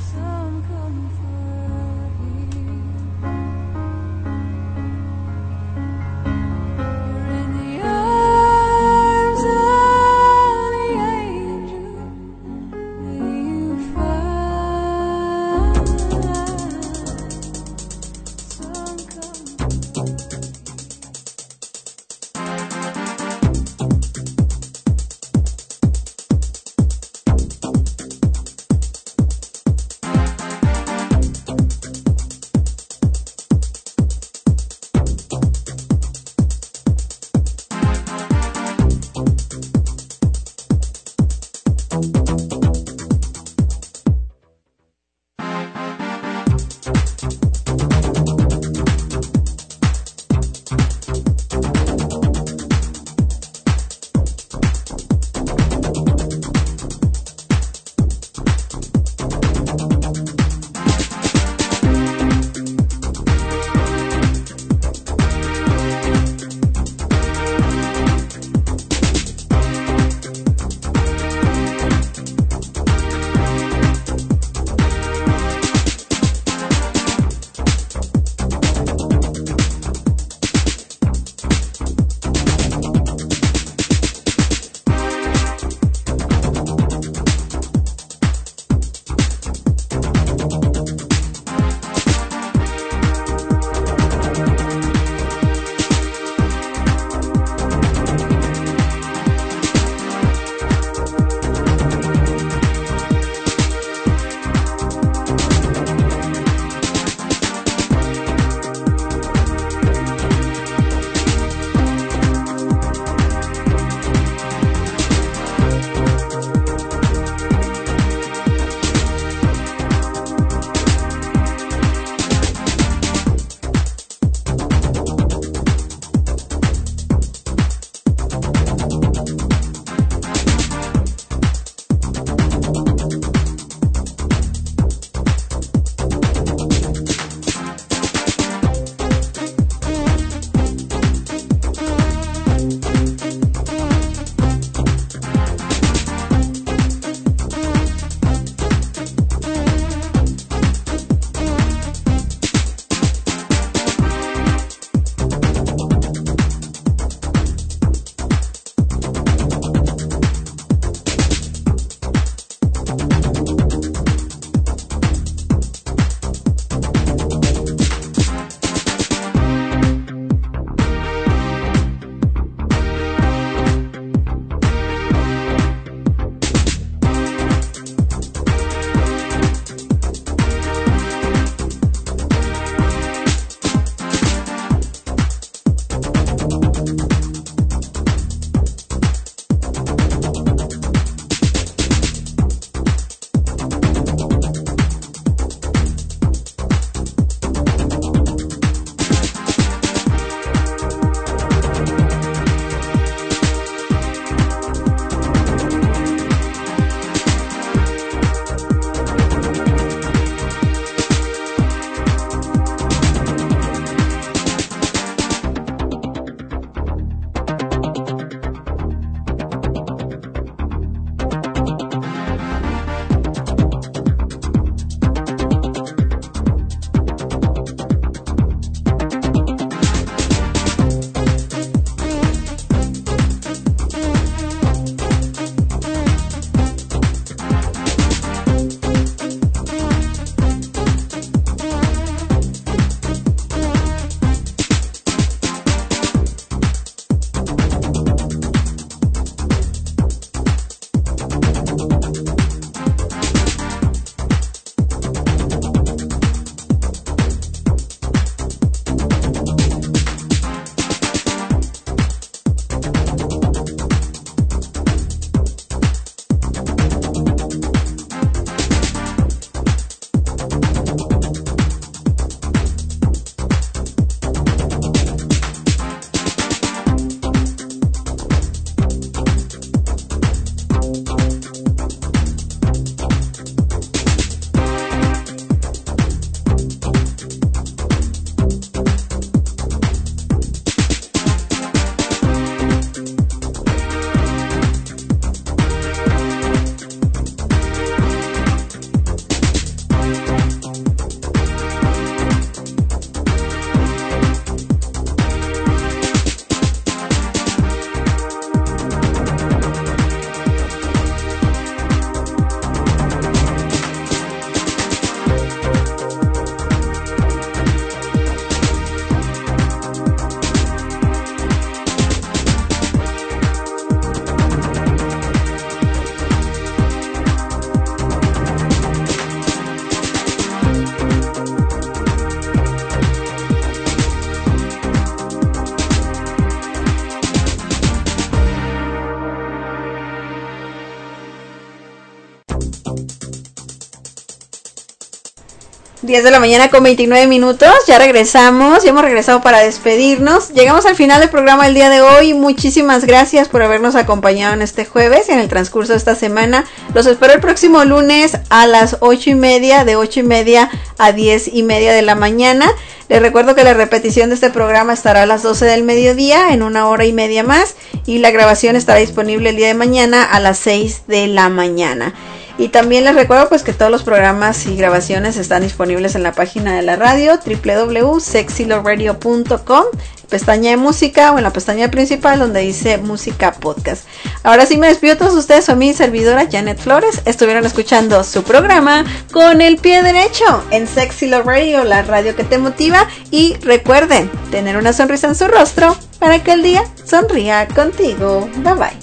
Speaker 3: diez de la mañana con veintinueve minutos, ya regresamos, ya hemos regresado para despedirnos. Llegamos al final del programa el día de hoy. Muchísimas gracias por habernos acompañado en este jueves y en el transcurso de esta semana. Los espero el próximo lunes a las ocho y media, de ocho y media a diez y media de la mañana. Les recuerdo que la repetición de este programa estará a las doce del mediodía, en una hora y media más, y la grabación estará disponible el día de mañana a las seis de la mañana. Y también les recuerdo pues que todos los programas y grabaciones están disponibles en la página de la radio doble u doble u doble u punto sexy love radio punto com, pestaña de música o en la pestaña principal donde dice música podcast. Ahora sí me despido a todos ustedes, soy mi servidora Janet Flores. Estuvieron escuchando su programa Con el Pie Derecho en Sexy Love Radio, la radio que te motiva. Y recuerden tener una sonrisa en su rostro para que el día sonría contigo. Bye bye.